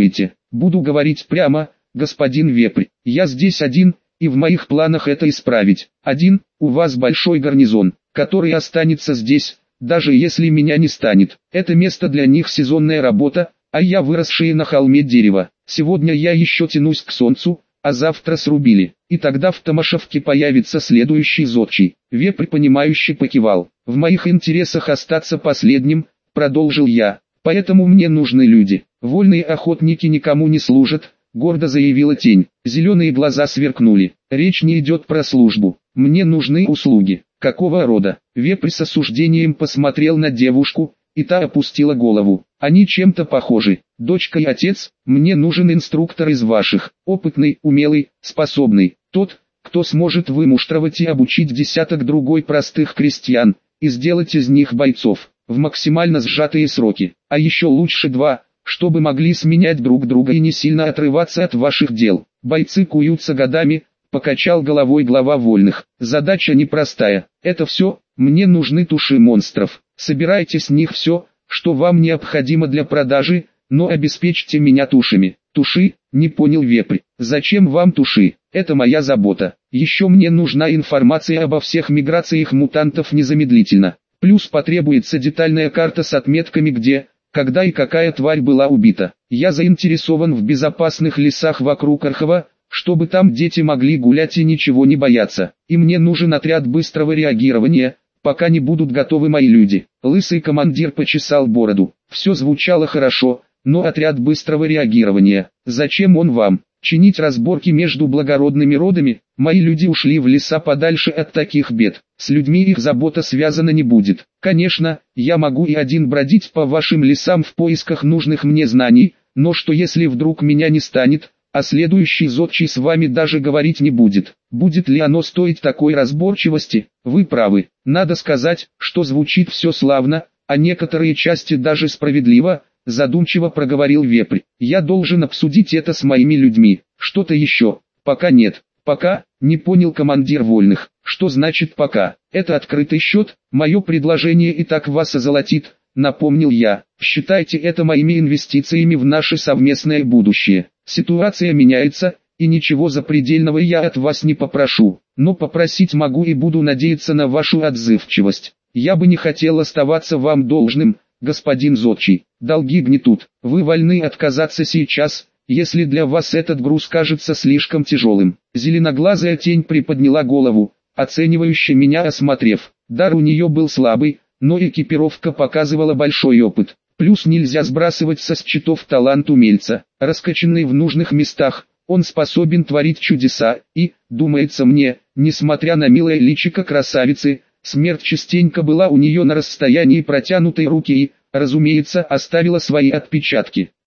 буду говорить прямо, господин Вепрь, я здесь один, и в моих планах это исправить. Один, у вас большой гарнизон, который останется здесь, даже если меня не станет. Это место для них сезонная работа, а я выросшее на холме дерево. Сегодня я еще тянусь к солнцу, а завтра срубили. И тогда в Томашевке появится следующий зодчий. Вепрь понимающе покивал. В моих интересах остаться последним, продолжил я. Поэтому мне нужны люди. Вольные охотники никому не служат, гордо заявила тень. Зеленые глаза сверкнули. Речь не идет про службу. Мне нужны услуги. Какого рода? Вепрь с осуждением посмотрел на девушку, и та опустила голову. Они чем-то похожи. Дочка и отец, мне нужен инструктор из ваших. Опытный, умелый, способный. Тот, кто сможет вымуштровать и обучить десяток другой простых крестьян, и сделать из них бойцов, в максимально сжатые сроки. А еще лучше 2, чтобы могли сменять друг друга и не сильно отрываться от ваших дел. Бойцы куются годами, покачал головой глава вольных. Задача непростая. Это все, мне нужны туши монстров. Собирайте с них все, что вам необходимо для продажи, но обеспечьте меня тушами. Туши? Не понял Вепрь. Зачем вам туши? Это моя забота. Еще мне нужна информация обо всех миграциях мутантов незамедлительно. Плюс потребуется детальная карта с отметками где, когда и какая тварь была убита. Я заинтересован в безопасных лесах вокруг Архова, чтобы там дети могли гулять и ничего не бояться. И мне нужен отряд быстрого реагирования, пока не будут готовы мои люди. Лысый командир почесал бороду. Все звучало хорошо, но отряд быстрого реагирования, зачем он вам? Чинить разборки между благородными родами? Мои люди ушли в леса подальше от таких бед. С людьми их забота связана не будет. Конечно, я могу и один бродить по вашим лесам в поисках нужных мне знаний, но что если вдруг меня не станет, а следующий зодчий с вами даже говорить не будет? Будет ли оно стоить такой разборчивости? Вы правы. Надо сказать, что звучит все славно, а некоторые части даже справедливо, задумчиво проговорил Вепрь. Я должен обсудить это с моими людьми. Что-то еще? Пока нет. Пока? Не понял командир вольных. Что значит пока? Это открытый счет, мое предложение и так вас озолотит, напомнил я. Считайте это моими инвестициями в наше совместное будущее. Ситуация меняется, и ничего запредельного я от вас не попрошу, но попросить могу и буду надеяться на вашу отзывчивость. Я бы не хотел оставаться вам должным, господин зодчий. Долги гнетут. Вы вольны отказаться сейчас, если для вас этот груз кажется слишком тяжелым. Зеленоглазая тень приподняла голову, оценивающе меня осмотрев. Дар у нее был слабый, но экипировка показывала большой опыт. Плюс нельзя сбрасывать со счетов талант умельца. Раскачанный в нужных местах, он способен творить чудеса, и, думается мне, несмотря на милое личико красавицы, смерть частенько была у нее на расстоянии протянутой руки и, разумеется, оставила свои отпечатки.